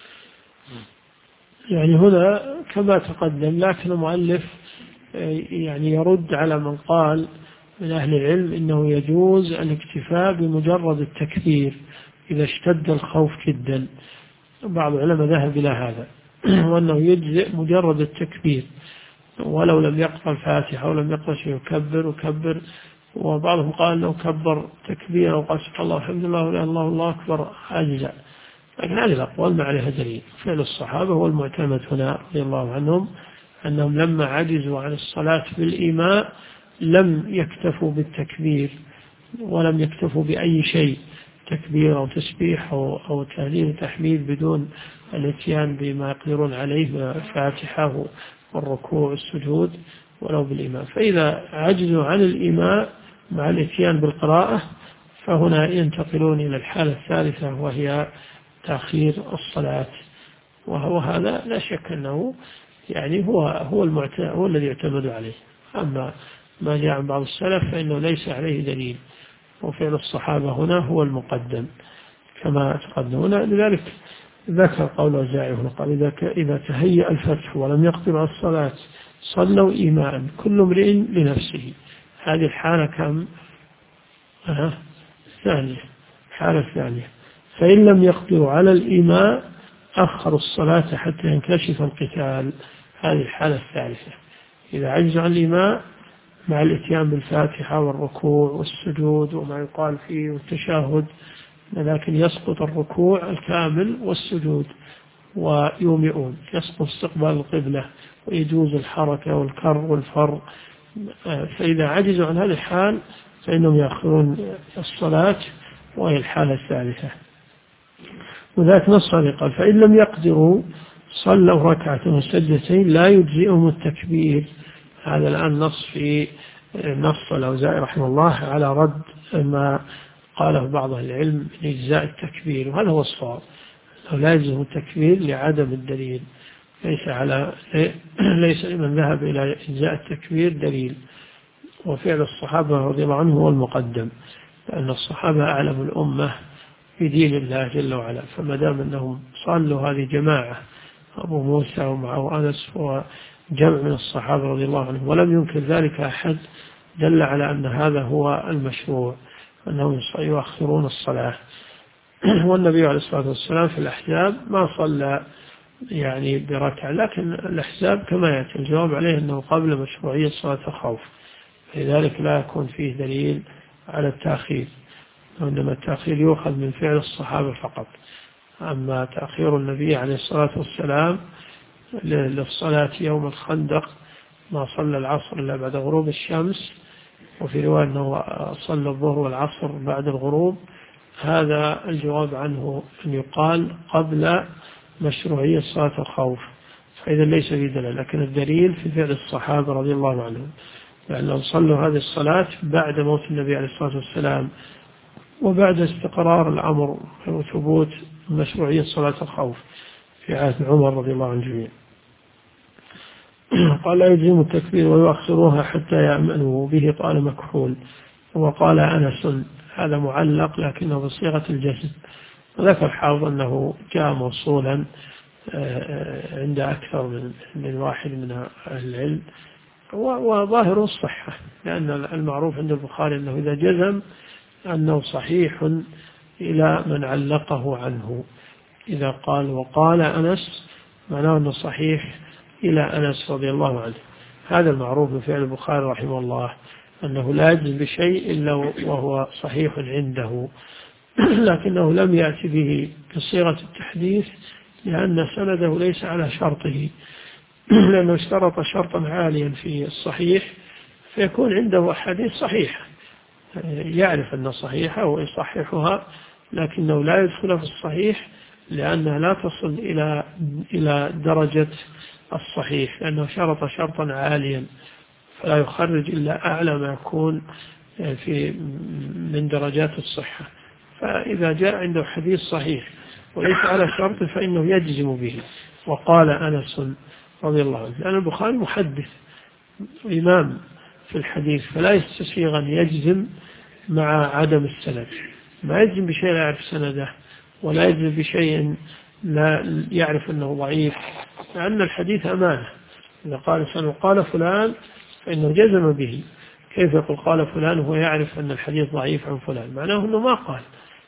يعني هنا كما تقدم، لكن المؤلف يعني يرد على من قال من أهل العلم إنه يجوز الاكتفاء بمجرد التكبير إذا اشتد الخوف جدا. بعض العلماء ذهب إلى هذا وأنه يجزئ مجرد التكبير ولو لم يقرأ الفاتحة ولم يقرأ شيء يكبر. وبعضهم قال أنه كبر تكبير وقال سبحان الله والحمد لله ولا إله إلا الله الله أكبر أجزاء. لكن هذه الأقوال ما عليها دليل. فعل الصحابة هو المعتمد هنا رضي الله عنهم، أنهم لما عجزوا عن الصلاة بالإيماء لم يكتفوا بالتكبير ولم يكتفوا بأي شيء، تكبير أو تسبيح أو تهليل وتحميد، بدون الاتيان بما يقدرون عليه الفاتحة والركوع والسجود ولو بالإيماء. فإذا عجزوا عن الإيماء مع الاتيان بالقراءة فهنا ينتقلون إلى الحالة الثالثة وهي تأخير الصلاة، وهو هذا لا شك أنه يعني هو الذي يعتمد عليه. أما ما جاء عن بعض السلف فإنه ليس عليه دليل، وفعل الصحابة هنا هو المقدم كما تقدم هنا. لذلك ذكر قول الأوزاعي هنا قال: إذا تهيأ الفتح ولم يقدر على الصلاة صلوا إيماء كل امرئ لنفسه. هذه الحالة كم؟ ثانية، حالة ثانية. فإن لم يقدروا على الإيماء أخروا الصلاة حتى ينكشف القتال. هذه الحالة الثالثة، إذا عجزوا عن الإيماء مع الاتيان بالفاتحة والركوع والسجود وما يقال فيه والتشهد، لكن يسقط الركوع الكامل والسجود ويومئون، يسقط استقبال القبلة ويجوز الحركة والكر والفر. فإذا عجزوا عن هذه الحال فإنهم يأخرون الصلاة، وهي الحالة الثالثة. وذلك نص قال: فإن لم يقدروا صلوا ركعة وسجدتين لا يجزئهم التكبير. هذا الآن نص في نص الأوزاعي رحمه الله على رد ما قاله بعض العلم من إجزاء التكبير، وهذا هو الصواب، لا يجزئهم التكبير لعدم الدليل. ليس لمن ذهب إلى إجزاء التكبير دليل، وفعل الصحابة رضي الله عنهم هو المقدم، لأن الصحابة أعلم الأمة بدين الله جل وعلا. فما دام أنهم صلوا هذه جماعة، أبو موسى ومعه أنس وجمع من الصحابة رضي الله عنهم، ولم ينكر ذلك أحد، دل على أن هذا هو المشروع، أنهم يؤخرون الصلاة. والنبي عليه الصلاة والسلام في الأحزاب ما صلى يعني بركعة، لكن الأحزاب كما يأتي الجواب عليه أنه قبل مشروعية صلاة الخوف، لذلك لا يكون فيه دليل على التأخير، وإنما التأخير يؤخذ من فعل الصحابة فقط. أما تأخير النبي عليه الصلاة والسلام للصلاة يوم الخندق ما صلى العصر إلا بعد غروب الشمس، وفي رواية أنه صلى الظهر والعصر بعد الغروب، هذا الجواب عنه أن يقال قبل مشروعية صلاة الخوف، فإذا ليس في دليل. لكن الدليل في فعل الصحابة رضي الله عنهم، لأنهم صلوا هذه الصلاة بعد موت النبي عليه الصلاة والسلام، وبعد استقرار الأمر وثبوت مشروعية صلاة الخوف في عهد عمر رضي الله عنه جميعا. قال: لا يجزم التكبير ويؤخروها حتى يأمنوا. به قال مكحول. وقال أنس، هذا معلق لكنه بصيغة الجزم. وذكر حافظ أنه جاء موصولا عند أكثر من واحد من أهل العلم، وظاهر الصحة، لأن المعروف عند البخاري أنه إذا جزم أنه صحيح إلى من علقه عنه. إذا قال وقال أنس معناه أنه صحيح إلى أنس رضي الله عنه. هذا المعروف بفعل البخاري رحمه الله، أنه لا يجزم بشيء إلا وهو صحيح عنده، لكنه لم يأتي به بصيغة التحديث لأن سنده ليس على شرطه، لأنه اشترط شرطا عاليا في الصحيح فيكون عنده أحاديث صحيحة يعرف أنها صحيحة ويصححها، لكنه لا يدخل في الصحيح لأنها لا تصل إلى درجة الصحيح، لأنه شرط شرطا عاليا فلا يخرج إلا أعلى ما يكون من درجات الصحة. فإذا جاء عنده حديث صحيح وليس على شرط فإنه يجزم به. وقال أنس رضي الله عنه، لأن البخاري محدث إمام في الحديث فلا يستسيغ أن يجزم مع عدم السند، ما يجزم بشيء لا يعرف سنده ولا يجزم بشيء لا يعرف أنه ضعيف، لأن الحديث أمانة. إذا قال فلان فإنه جزم به، كيف يقول قال فلان وهو يعرف أن الحديث ضعيف عن فلان؟ معناه أنه ما قال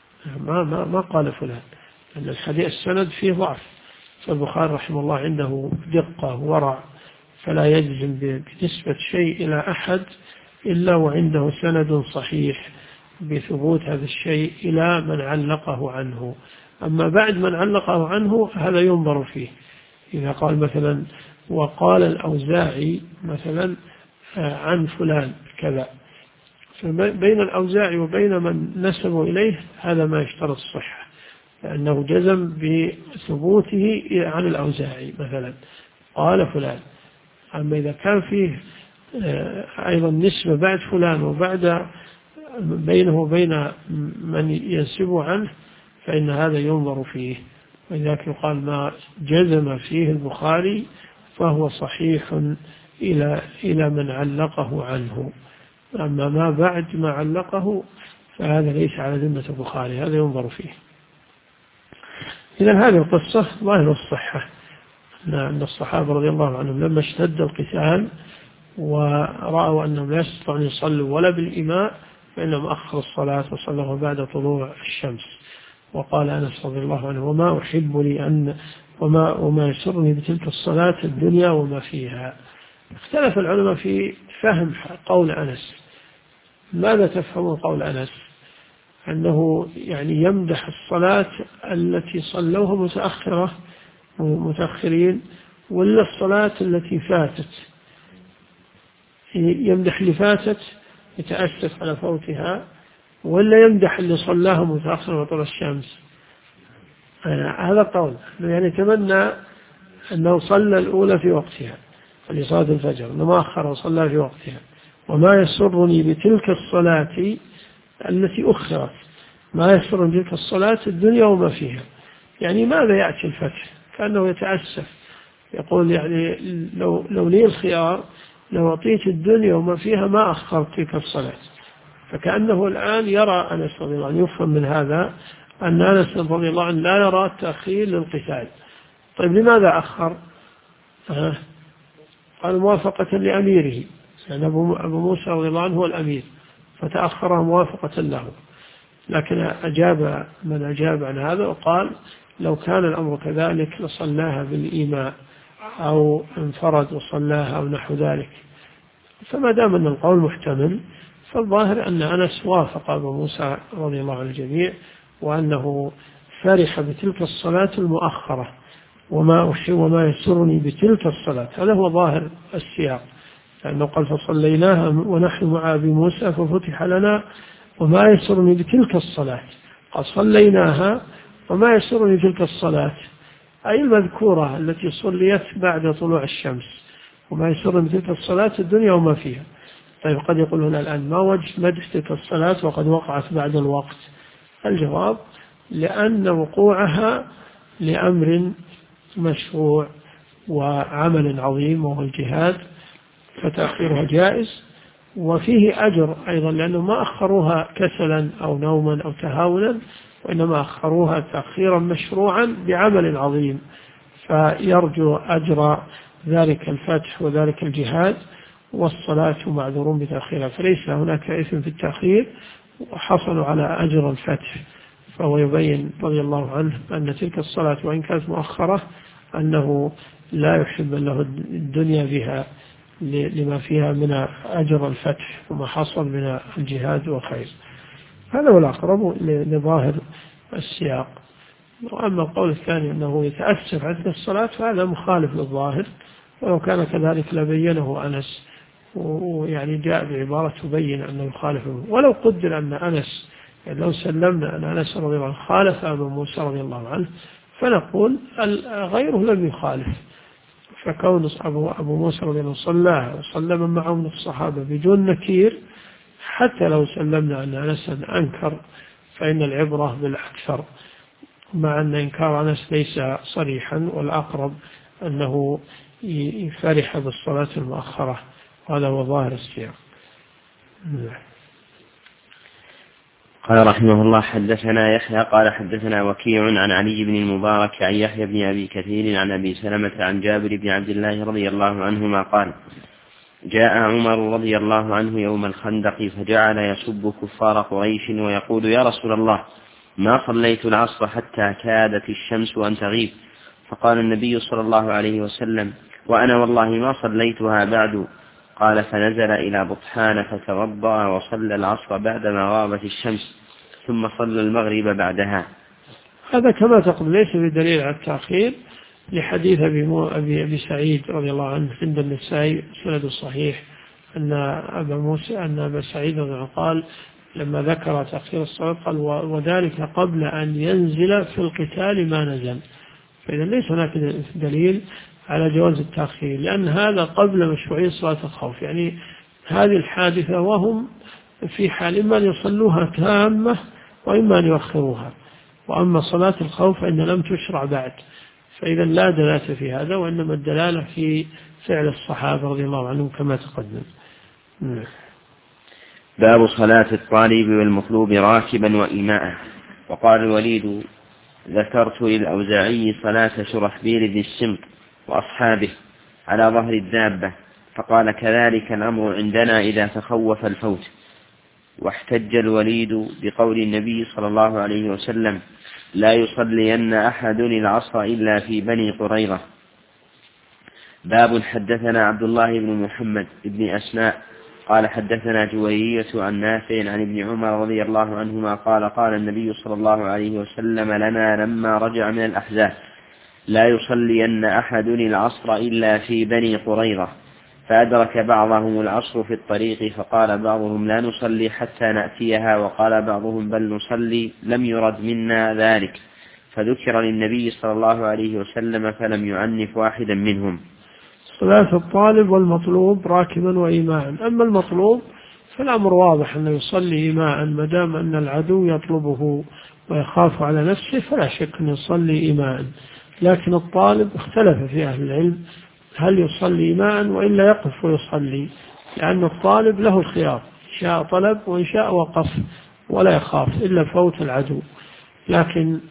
ما قال فلان، أن الحديث السند فيه ضعف. فالبخاري رحمه الله عنده دقة ورع، فلا يجزم بنسبة شيء إلى أحد إلا وعنده سند صحيح بثبوت هذا الشيء إلى من علقه عنه. أما بعد من علقه عنه هذا ينظر فيه. إذا قال مثلا وقال الأوزاعي مثلا عن فلان كذا، فبين الأوزاعي وبين من نسبه إليه هذا ما يشترط الصحة، لأنه جزم بثبوته عن الأوزاعي مثلا قال فلان. أما إذا كان فيه أيضا نسبة بعد فلان وبعد بينه وبين من ينسبه عنه فإن هذا ينظر فيه، ولذلك يقال ما جزم فيه البخاري فهو صحيح إلى من علقه عنه. أما ما بعد ما علقه فهذا ليس على ذمة البخاري، هذا ينظر فيه. إذن هذه القصة ظاهر الصحة، أن الصحابة رضي الله عنهم لما اشتد القتال ورأوا أنهم لا يستطيعون يصلوا ولا بالإماء فإنهم أخروا الصلاة وصلوا بعد طلوع الشمس. وقال أنس رضي الله عنه وما أحب لي أن وما يسرني بتلك الصلاة الدنيا وما فيها. اختلف العلماء في فهم قول أنس. ماذا تفهمون قول أنس؟ أنه يعني يمدح الصلاة التي صلوها متأخرين ولا الصلاة التي فاتت؟ يمدح اللي فاتت يتأسف على فوتها، ولا يمدح اللي صلاها متأخر وطلع الشمس؟ هذا قول، يعني يتمنى أنه صلى الأولى في وقتها لصلاة الفجر، أنه أخر وصلى في وقتها. وما يسرني بتلك الصلاة التي أخرت، ما يسرني بتلك الصلاة الدنيا وما فيها. يعني ماذا يأتي الفتح؟ كأنه يتأسف، يقول يعني لو لي الخيار لو أعطيت الدنيا وما فيها ما أخرت تلك الصلاة. فكأنه الآن يرى أنس رضي الله عنه، يفهم من هذا أن أنس رضي الله عنه لا يرى التأخير للقتال. طيب لماذا أخر؟ قال موافقة لأميره، يعني أبو موسى رضي الله عنه هو الأمير فتأخر موافقة له. لكن أجاب من أجاب عن هذا وقال لو كان الأمر كذلك لصلاها بالإيماء أو انفرد وصلاها أو نحو ذلك. فما دام أن القول محتمل فالظاهر أن أنس وافق أبو موسى رضي الله عن الجميع، وأنه فرح بتلك الصلاة المؤخرة وما يسرني بتلك الصلاة. هذا هو ظاهر السياق، لأنه قال فصليناها ونحن مع أبي موسى ففتح لنا وما يسرني بتلك الصلاة. قال صليناها وما يسرني بتلك الصلاة أي المذكورة التي صليت بعد طلوع الشمس، وما يسرني بتلك الصلاة الدنيا وما فيها. طيب قد يقول هنا الآن ما وجه مدح تلك الصلاة وقد وقعت بعد الوقت؟ الجواب لأن وقوعها لأمر مشروع وعمل عظيم وهو الجهاد، فتأخيرها جائز وفيه أجر أيضا، لأنه ما أخروها كسلا أو نوما أو تهاونا، وإنما أخروها تأخيرا مشروعا بعمل عظيم، فيرجو أجر ذلك الفتح وذلك الجهاد، والصلاة معذورون بتأخيرها، فليس هناك إثم في التأخير وحصلوا على أجر الفتح. فهو يبين رضي الله عنه أن تلك الصلاة وإن كانت مؤخرة أنه لا يحب له الدنيا بها لما فيها من أجر الفتح وما حصل من الجهاد وخير. هذا هو الأقرب لظاهر السياق. وأما القول الثاني أنه يتأسف عند الصلاة فهذا مخالف للظاهر، ولو كان كذلك لبينه أنس ويعني جاء بعبارة تبين أنه يخالف. ولو قدر أن أنس، يعني لو سلمنا أن أنس رضي الله عنه خالف أبو موسى رضي الله عنه، فنقول غيره لم يخالف. فكون أبو موسى رضي الله عنه صلى وصلى من معه من الصحابة بدون نكير، حتى لو سلمنا أن أنس أنكر فإن العبرة بالأكثر، مع أن إنكار أنس ليس صريحا، والأقرب أنه فرح بالصلاة المؤخرة، هذا هو ظاهر السياق. قال رحمه الله: حدثنا يحيى قال حدثنا وكيع عن علي بن المبارك عن يحيى بن أبي كثير عن أبي سلمة عن جابر بن عبد الله رضي الله عنهما قال: جاء عمر رضي الله عنه يوم الخندق فجعل يسب كفار قريش ويقول: يا رسول الله، ما صليت العصر حتى كادت الشمس أن تغيب. فقال النبي صلى الله عليه وسلم: وأنا والله ما صليتها بعد. قال: فنزل إلى بطحان فتوضأ وصلى العصر بعدما غابت الشمس، ثم صلى المغرب بعدها. هذا كما تقول ليس بدليل على التأخير، لحديث أبي سعيد رضي الله عنه عند النسائي سند صحيح أن أبا سعيد رضي الله عنه قال لما ذكر تأخير الصلاة قال: وذلك قبل أن ينزل في القتال ما نزل. فإذا ليس هناك دليل على جواز التأخير، لأن هذا قبل مشروعية صلاة الخوف، يعني هذه الحادثة وهم في حال إما أن يصلوها تامة وإما أن يؤخروها. وأما صلاة الخوف فإن لم تشرع بعد، فإذا لا دلالة في هذا، وإنما الدلالة في فعل الصحابة رضي الله عنهم كما تقدم. باب صلاة الطالب والمطلوب راكبا وإيماء. وقال الوليد: ذكرت للأوزاعي صلاة شرحبيل ذي السمط وأصحابه على ظهر الدابة، فقال: كذلك الأمر عندنا إذا تخوف الفوت. واحتج الوليد بقول النبي صلى الله عليه وسلم: لا يصلين أحد العصر إلا في بني قريظة. باب حدثنا عبد الله بن محمد بن أسماء قال حدثنا جويرية عن نافع عن ابن عمر رضي الله عنهما قال: قال النبي صلى الله عليه وسلم لنا لما رجع من الأحزاب: لا يصلين أحد العصر إلا في بني قريظة. فأدرك بعضهم العصر في الطريق، فقال بعضهم: لا نصلي حتى نأتيها، وقال بعضهم: بل نصلي، لم يرد منا ذلك. فذكر للنبي صلى الله عليه وسلم فلم يعنف واحدا منهم. صلاة الطالب والمطلوب راكبا وإيماء. أما المطلوب فالأمر واضح أنه يصلي إيماء، ما دام أن العدو يطلبه ويخاف على نفسه فلا شك أن يصلي إيماء. لكن الطالب اختلف في أهل العلم هل يصلي إيماء وإلا يقف ويصلي، لأن الطالب له الخيار، إن شاء طلب وإن شاء وقف ولا يخاف إلا فوت العدو. لكن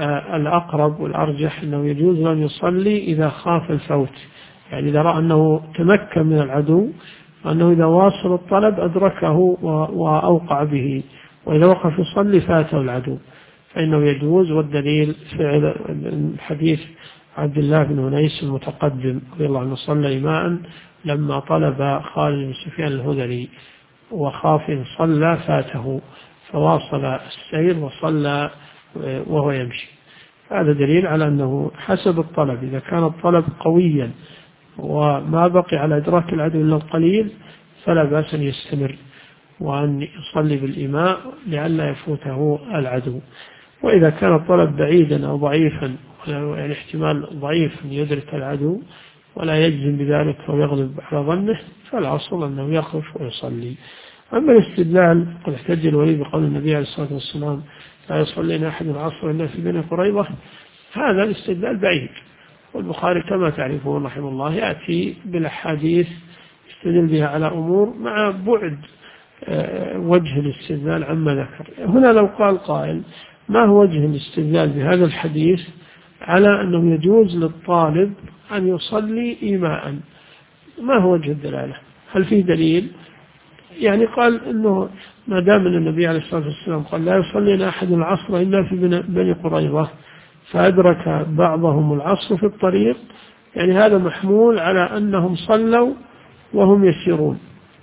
الأقرب والأرجح أنه يجوز أن يصلي إذا خاف الفوت، يعني إذا رأى أنه تمكن من العدو، أنه إذا واصل الطلب أدركه وأوقع به، وإذا وقف يصلي فاته العدو فإنه يجوز. والدليل فعل الحديث عبد الله بن هنيس المتقدم رضي الله عنه صلى إيماء لما طلب خالد بن سفيان الهذلي وخاف صلى فاته، فواصل السير وصلى وهو يمشي. هذا دليل على أنه حسب الطلب، إذا كان الطلب قويا وما بقي على إدراك العدو إلا القليل فلا بأس أن يستمر وأن يصلي بالإيماء لئلا يفوته العدو. وإذا كان الطلب بعيدا أو ضعيفا، يعني احتمال ضعيف أن يدرك العدو ولا يجزم بذلك أو يغلب على ظنه، فالأصل أنه يقف ويصلي. أما الاستدلال قد احتج الوليد بقول النبي عليه الصلاة والسلام: لا يصلين أحد العصر إلا في بني قريظة، هذا الاستدلال بعيد. والبخاري كما تعرفون رحمه الله يأتي بالأحاديث يستدل بها على أمور مع بعد وجه الاستدلال عما ذكر. هنا لو قال قائل: ما هو وجه الاستدلال بهذا الحديث على أنه يجوز للطالب أن يصلي إيماء؟ ما هو وجه الدلالة؟ هل فيه دليل؟ يعني قال أنه ما دام أن النبي عليه الصلاة والسلام قال: لا يصلي أحد العصر إلا في بني قريظة، فأدرك بعضهم العصر في الطريق، يعني هذا محمول على أنهم صلوا وهم يسيرون،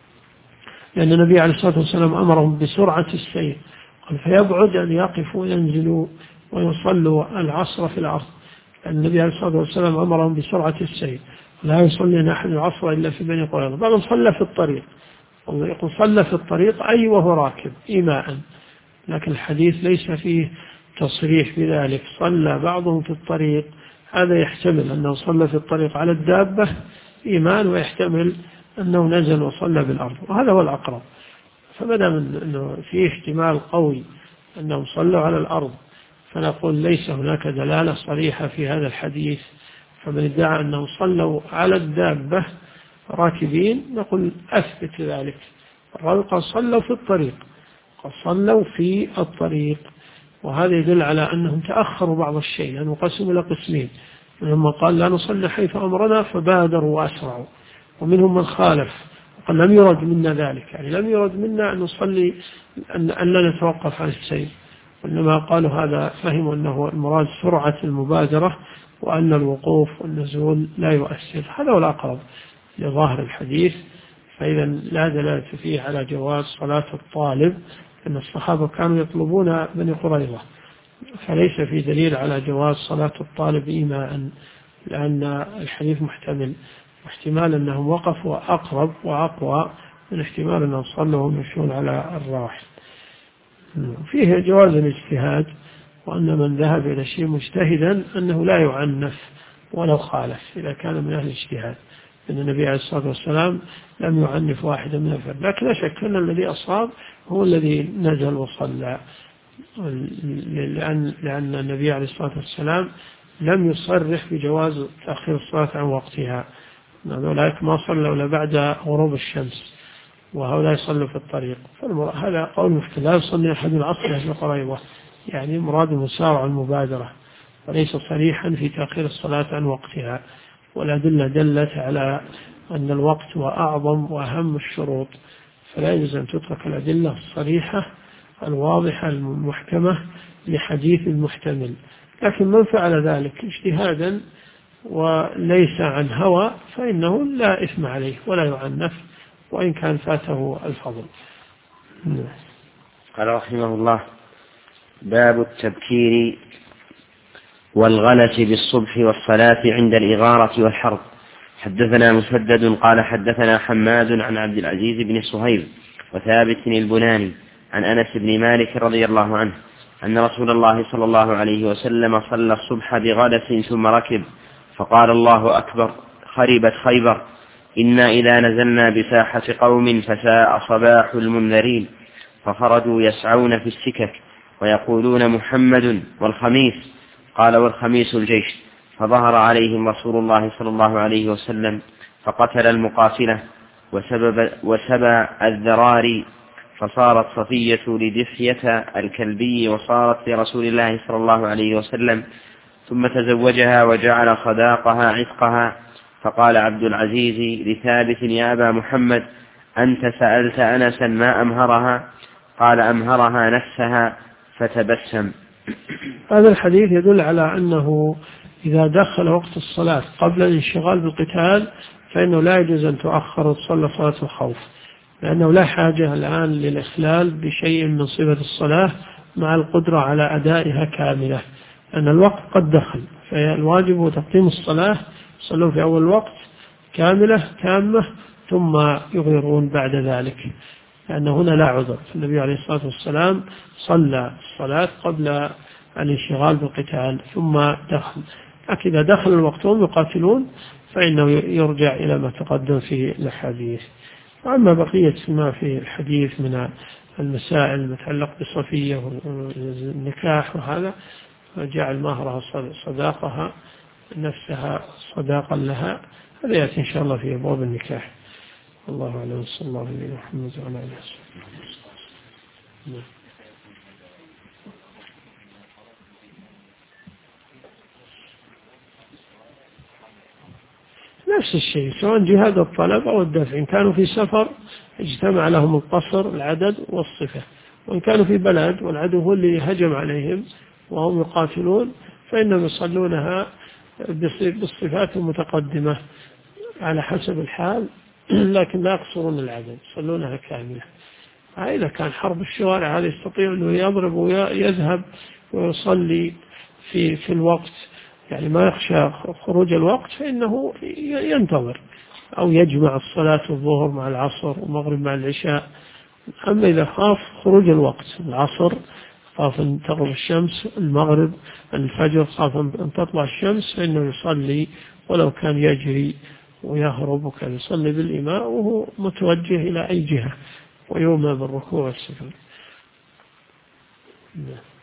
لأن النبي عليه الصلاة والسلام أمرهم بسرعة السير، قال: فيبعد أن يقفوا وينزلوا ويصلوا العصر في الأرض. النبي عليه الصلاة والسلام أمرهم بسرعة السير، لا يصلي أحد العصر إلا في بني قريظة. بعضهم صلى في الطريق، يقول صلى في الطريق أي وهو راكب إيماء، لكن الحديث ليس فيه تصريح بذلك. صلى بعضهم في الطريق، هذا يحتمل أنه صلى في الطريق على الدابة إيمان، ويحتمل أنه نزل وصلى بالأرض، وهذا هو الأقرب. فبدأ من أنه فيه احتمال قوي أنهم صلوا على الأرض، فنقول ليس هناك دلالة صريحة في هذا الحديث. فمن ادعى أنهم صلوا على الدابة راكبين نقول أثبت ذلك. الراوي قال صلوا في الطريق، قال صلوا في الطريق، وهذا يدل على أنهم تأخروا بعض الشيء، لأنه قسموا إلى قسمين. منهم قال لا نصلي حيث أمرنا فبادروا وأسرعوا، ومنهم من خالف وقال لم يرد منا ذلك، يعني لم يرد منا أن نصلي أن لا نتوقف عن السير، وإنما قالوا هذا فهموا أنه المراد سرعة المبادرة، وأن الوقوف والنزول لا يؤثر. هذا هو الأقرب لظاهر الحديث. فإذا لا دلالة فيه على جواز صلاة الطالب، أن الصحابة كانوا يطلبون بني قريظة، فليس في دليل على جواز صلاة الطالب إيماء، لأن الحديث محتمل، واحتمال أنهم وقفوا أقرب وأقوى من احتمال أنهم صلوا وهم يمشون على الراحل. فيه جواز الاجتهاد، وأن من ذهب إلى شيء مجتهدا أنه لا يعنف ولو خالف إذا كان من أهل الاجتهاد، أن النبي عليه الصلاة والسلام لم يعنف واحدا من الفرد، لكن لا شك أن الذي أصاب هو الذي نزل وصلى، لأن النبي عليه الصلاة والسلام لم يصرح بجواز تأخير الصلاة عن وقتها. أولئك ما صلوا إلا بعد غروب الشمس، وهؤلاء يصلوا في الطريق. هذا قول مفتى، لا يصلي أحد العصر أهل قريظة، يعني مراد المسارعة المبادرة، وليس صريحا في تأخير الصلاة عن وقتها. والأدلة دلت على أن الوقت هو أعظم وأهم الشروط، فلا يجوز أن تترك الأدلة الصريحة الواضحة المحكمة لحديث المحتمل. لكن من فعل ذلك اجتهادا وليس عن هوى فإنه لا إثم عليه ولا يعنف، وإن كان فاته الفضل. قال رحمه الله: باب التبكير والغلس بالصبح والصلاة عند الإغارة والحرب. حدثنا مسدد قال حدثنا حماد عن عبد العزيز بن صهيب وثابت البناني عن أنس بن مالك رضي الله عنه أن رسول الله صلى الله عليه وسلم صلى الصبح بغلس ثم ركب فقال: الله أكبر، خربت خيبر، إنا إذا نزلنا بساحة قوم فساء صباح المنذرين. فخرجوا يسعون في السكك ويقولون محمد والخميس. قال: والخميس الجيش. فظهر عليهم رسول الله صلى الله عليه وسلم فقتل المقاتلة وسبى الذراري، فصارت صفية لدحية الكلبي وصارت لرسول الله صلى الله عليه وسلم، ثم تزوجها وجعل صداقها عتقها. فقال عبد العزيز لثابت: يا أبا محمد، أنت سألت أنسا ما أمهرها؟ قال: أمهرها نفسها. فتبسم. هذا الحديث يدل على أنه إذا دخل وقت الصلاة قبل الانشغال بالقتال فإنه لا يجوز أن تؤخر وتصلى صلاة الخوف، لأنه لا حاجة الآن للإخلال بشيء من صفة الصلاة مع القدرة على أدائها كاملة، لأن الوقت قد دخل، فالواجب هو تقديم الصلاة، صلوا في أول وقت كاملة تامة ثم يغيرون بعد ذلك، لأن هنا لا عذر. النبي عليه الصلاة والسلام صلى الصلاة قبل الانشغال بالقتال ثم دخل، لكن إذا دخل الوقت وهم يقاتلون فإنه يرجع إلى ما تقدم في الحديث. وأما بقية ما في الحديث من المسائل المتعلقة بصفية والنكاح وهذا، جعل مهرها صداقها نفسها صداقا لها، هذا يأتي إن شاء الله في أبواب النكاح. الله أعلم، صلى الله عليه محمد وعلى آله وسلم. نفس الشيء سواء جهاد الطلب أو الدفع، إن كانوا في سفر اجتمع لهم القصر العدد والصفة، وإن كانوا في بلد والعدو هو اللي هجم عليهم وهم يقاتلون فإنهم يصلونها بالصفات المتقدمة على حسب الحال، لكن لا يقصرون العدد، يصلونها كاملة. إذا كان حرب الشوارع هذا يستطيع أنه يضرب ويذهب ويصلي في الوقت يعني ما يخشى خروج الوقت فإنه ينتظر أو يجمع الصلاة الظهر مع العصر والمغرب مع العشاء. أما إذا خاف خروج الوقت، العصر خاف أن تغرب الشمس، المغرب الفجر خاف أن تطلع الشمس، فإنه يصلي ولو كان يجري ويهرب، وكان يصلي بالإماء وهو متوجه إلى أي جهة، ويومى بالركوع والسجود.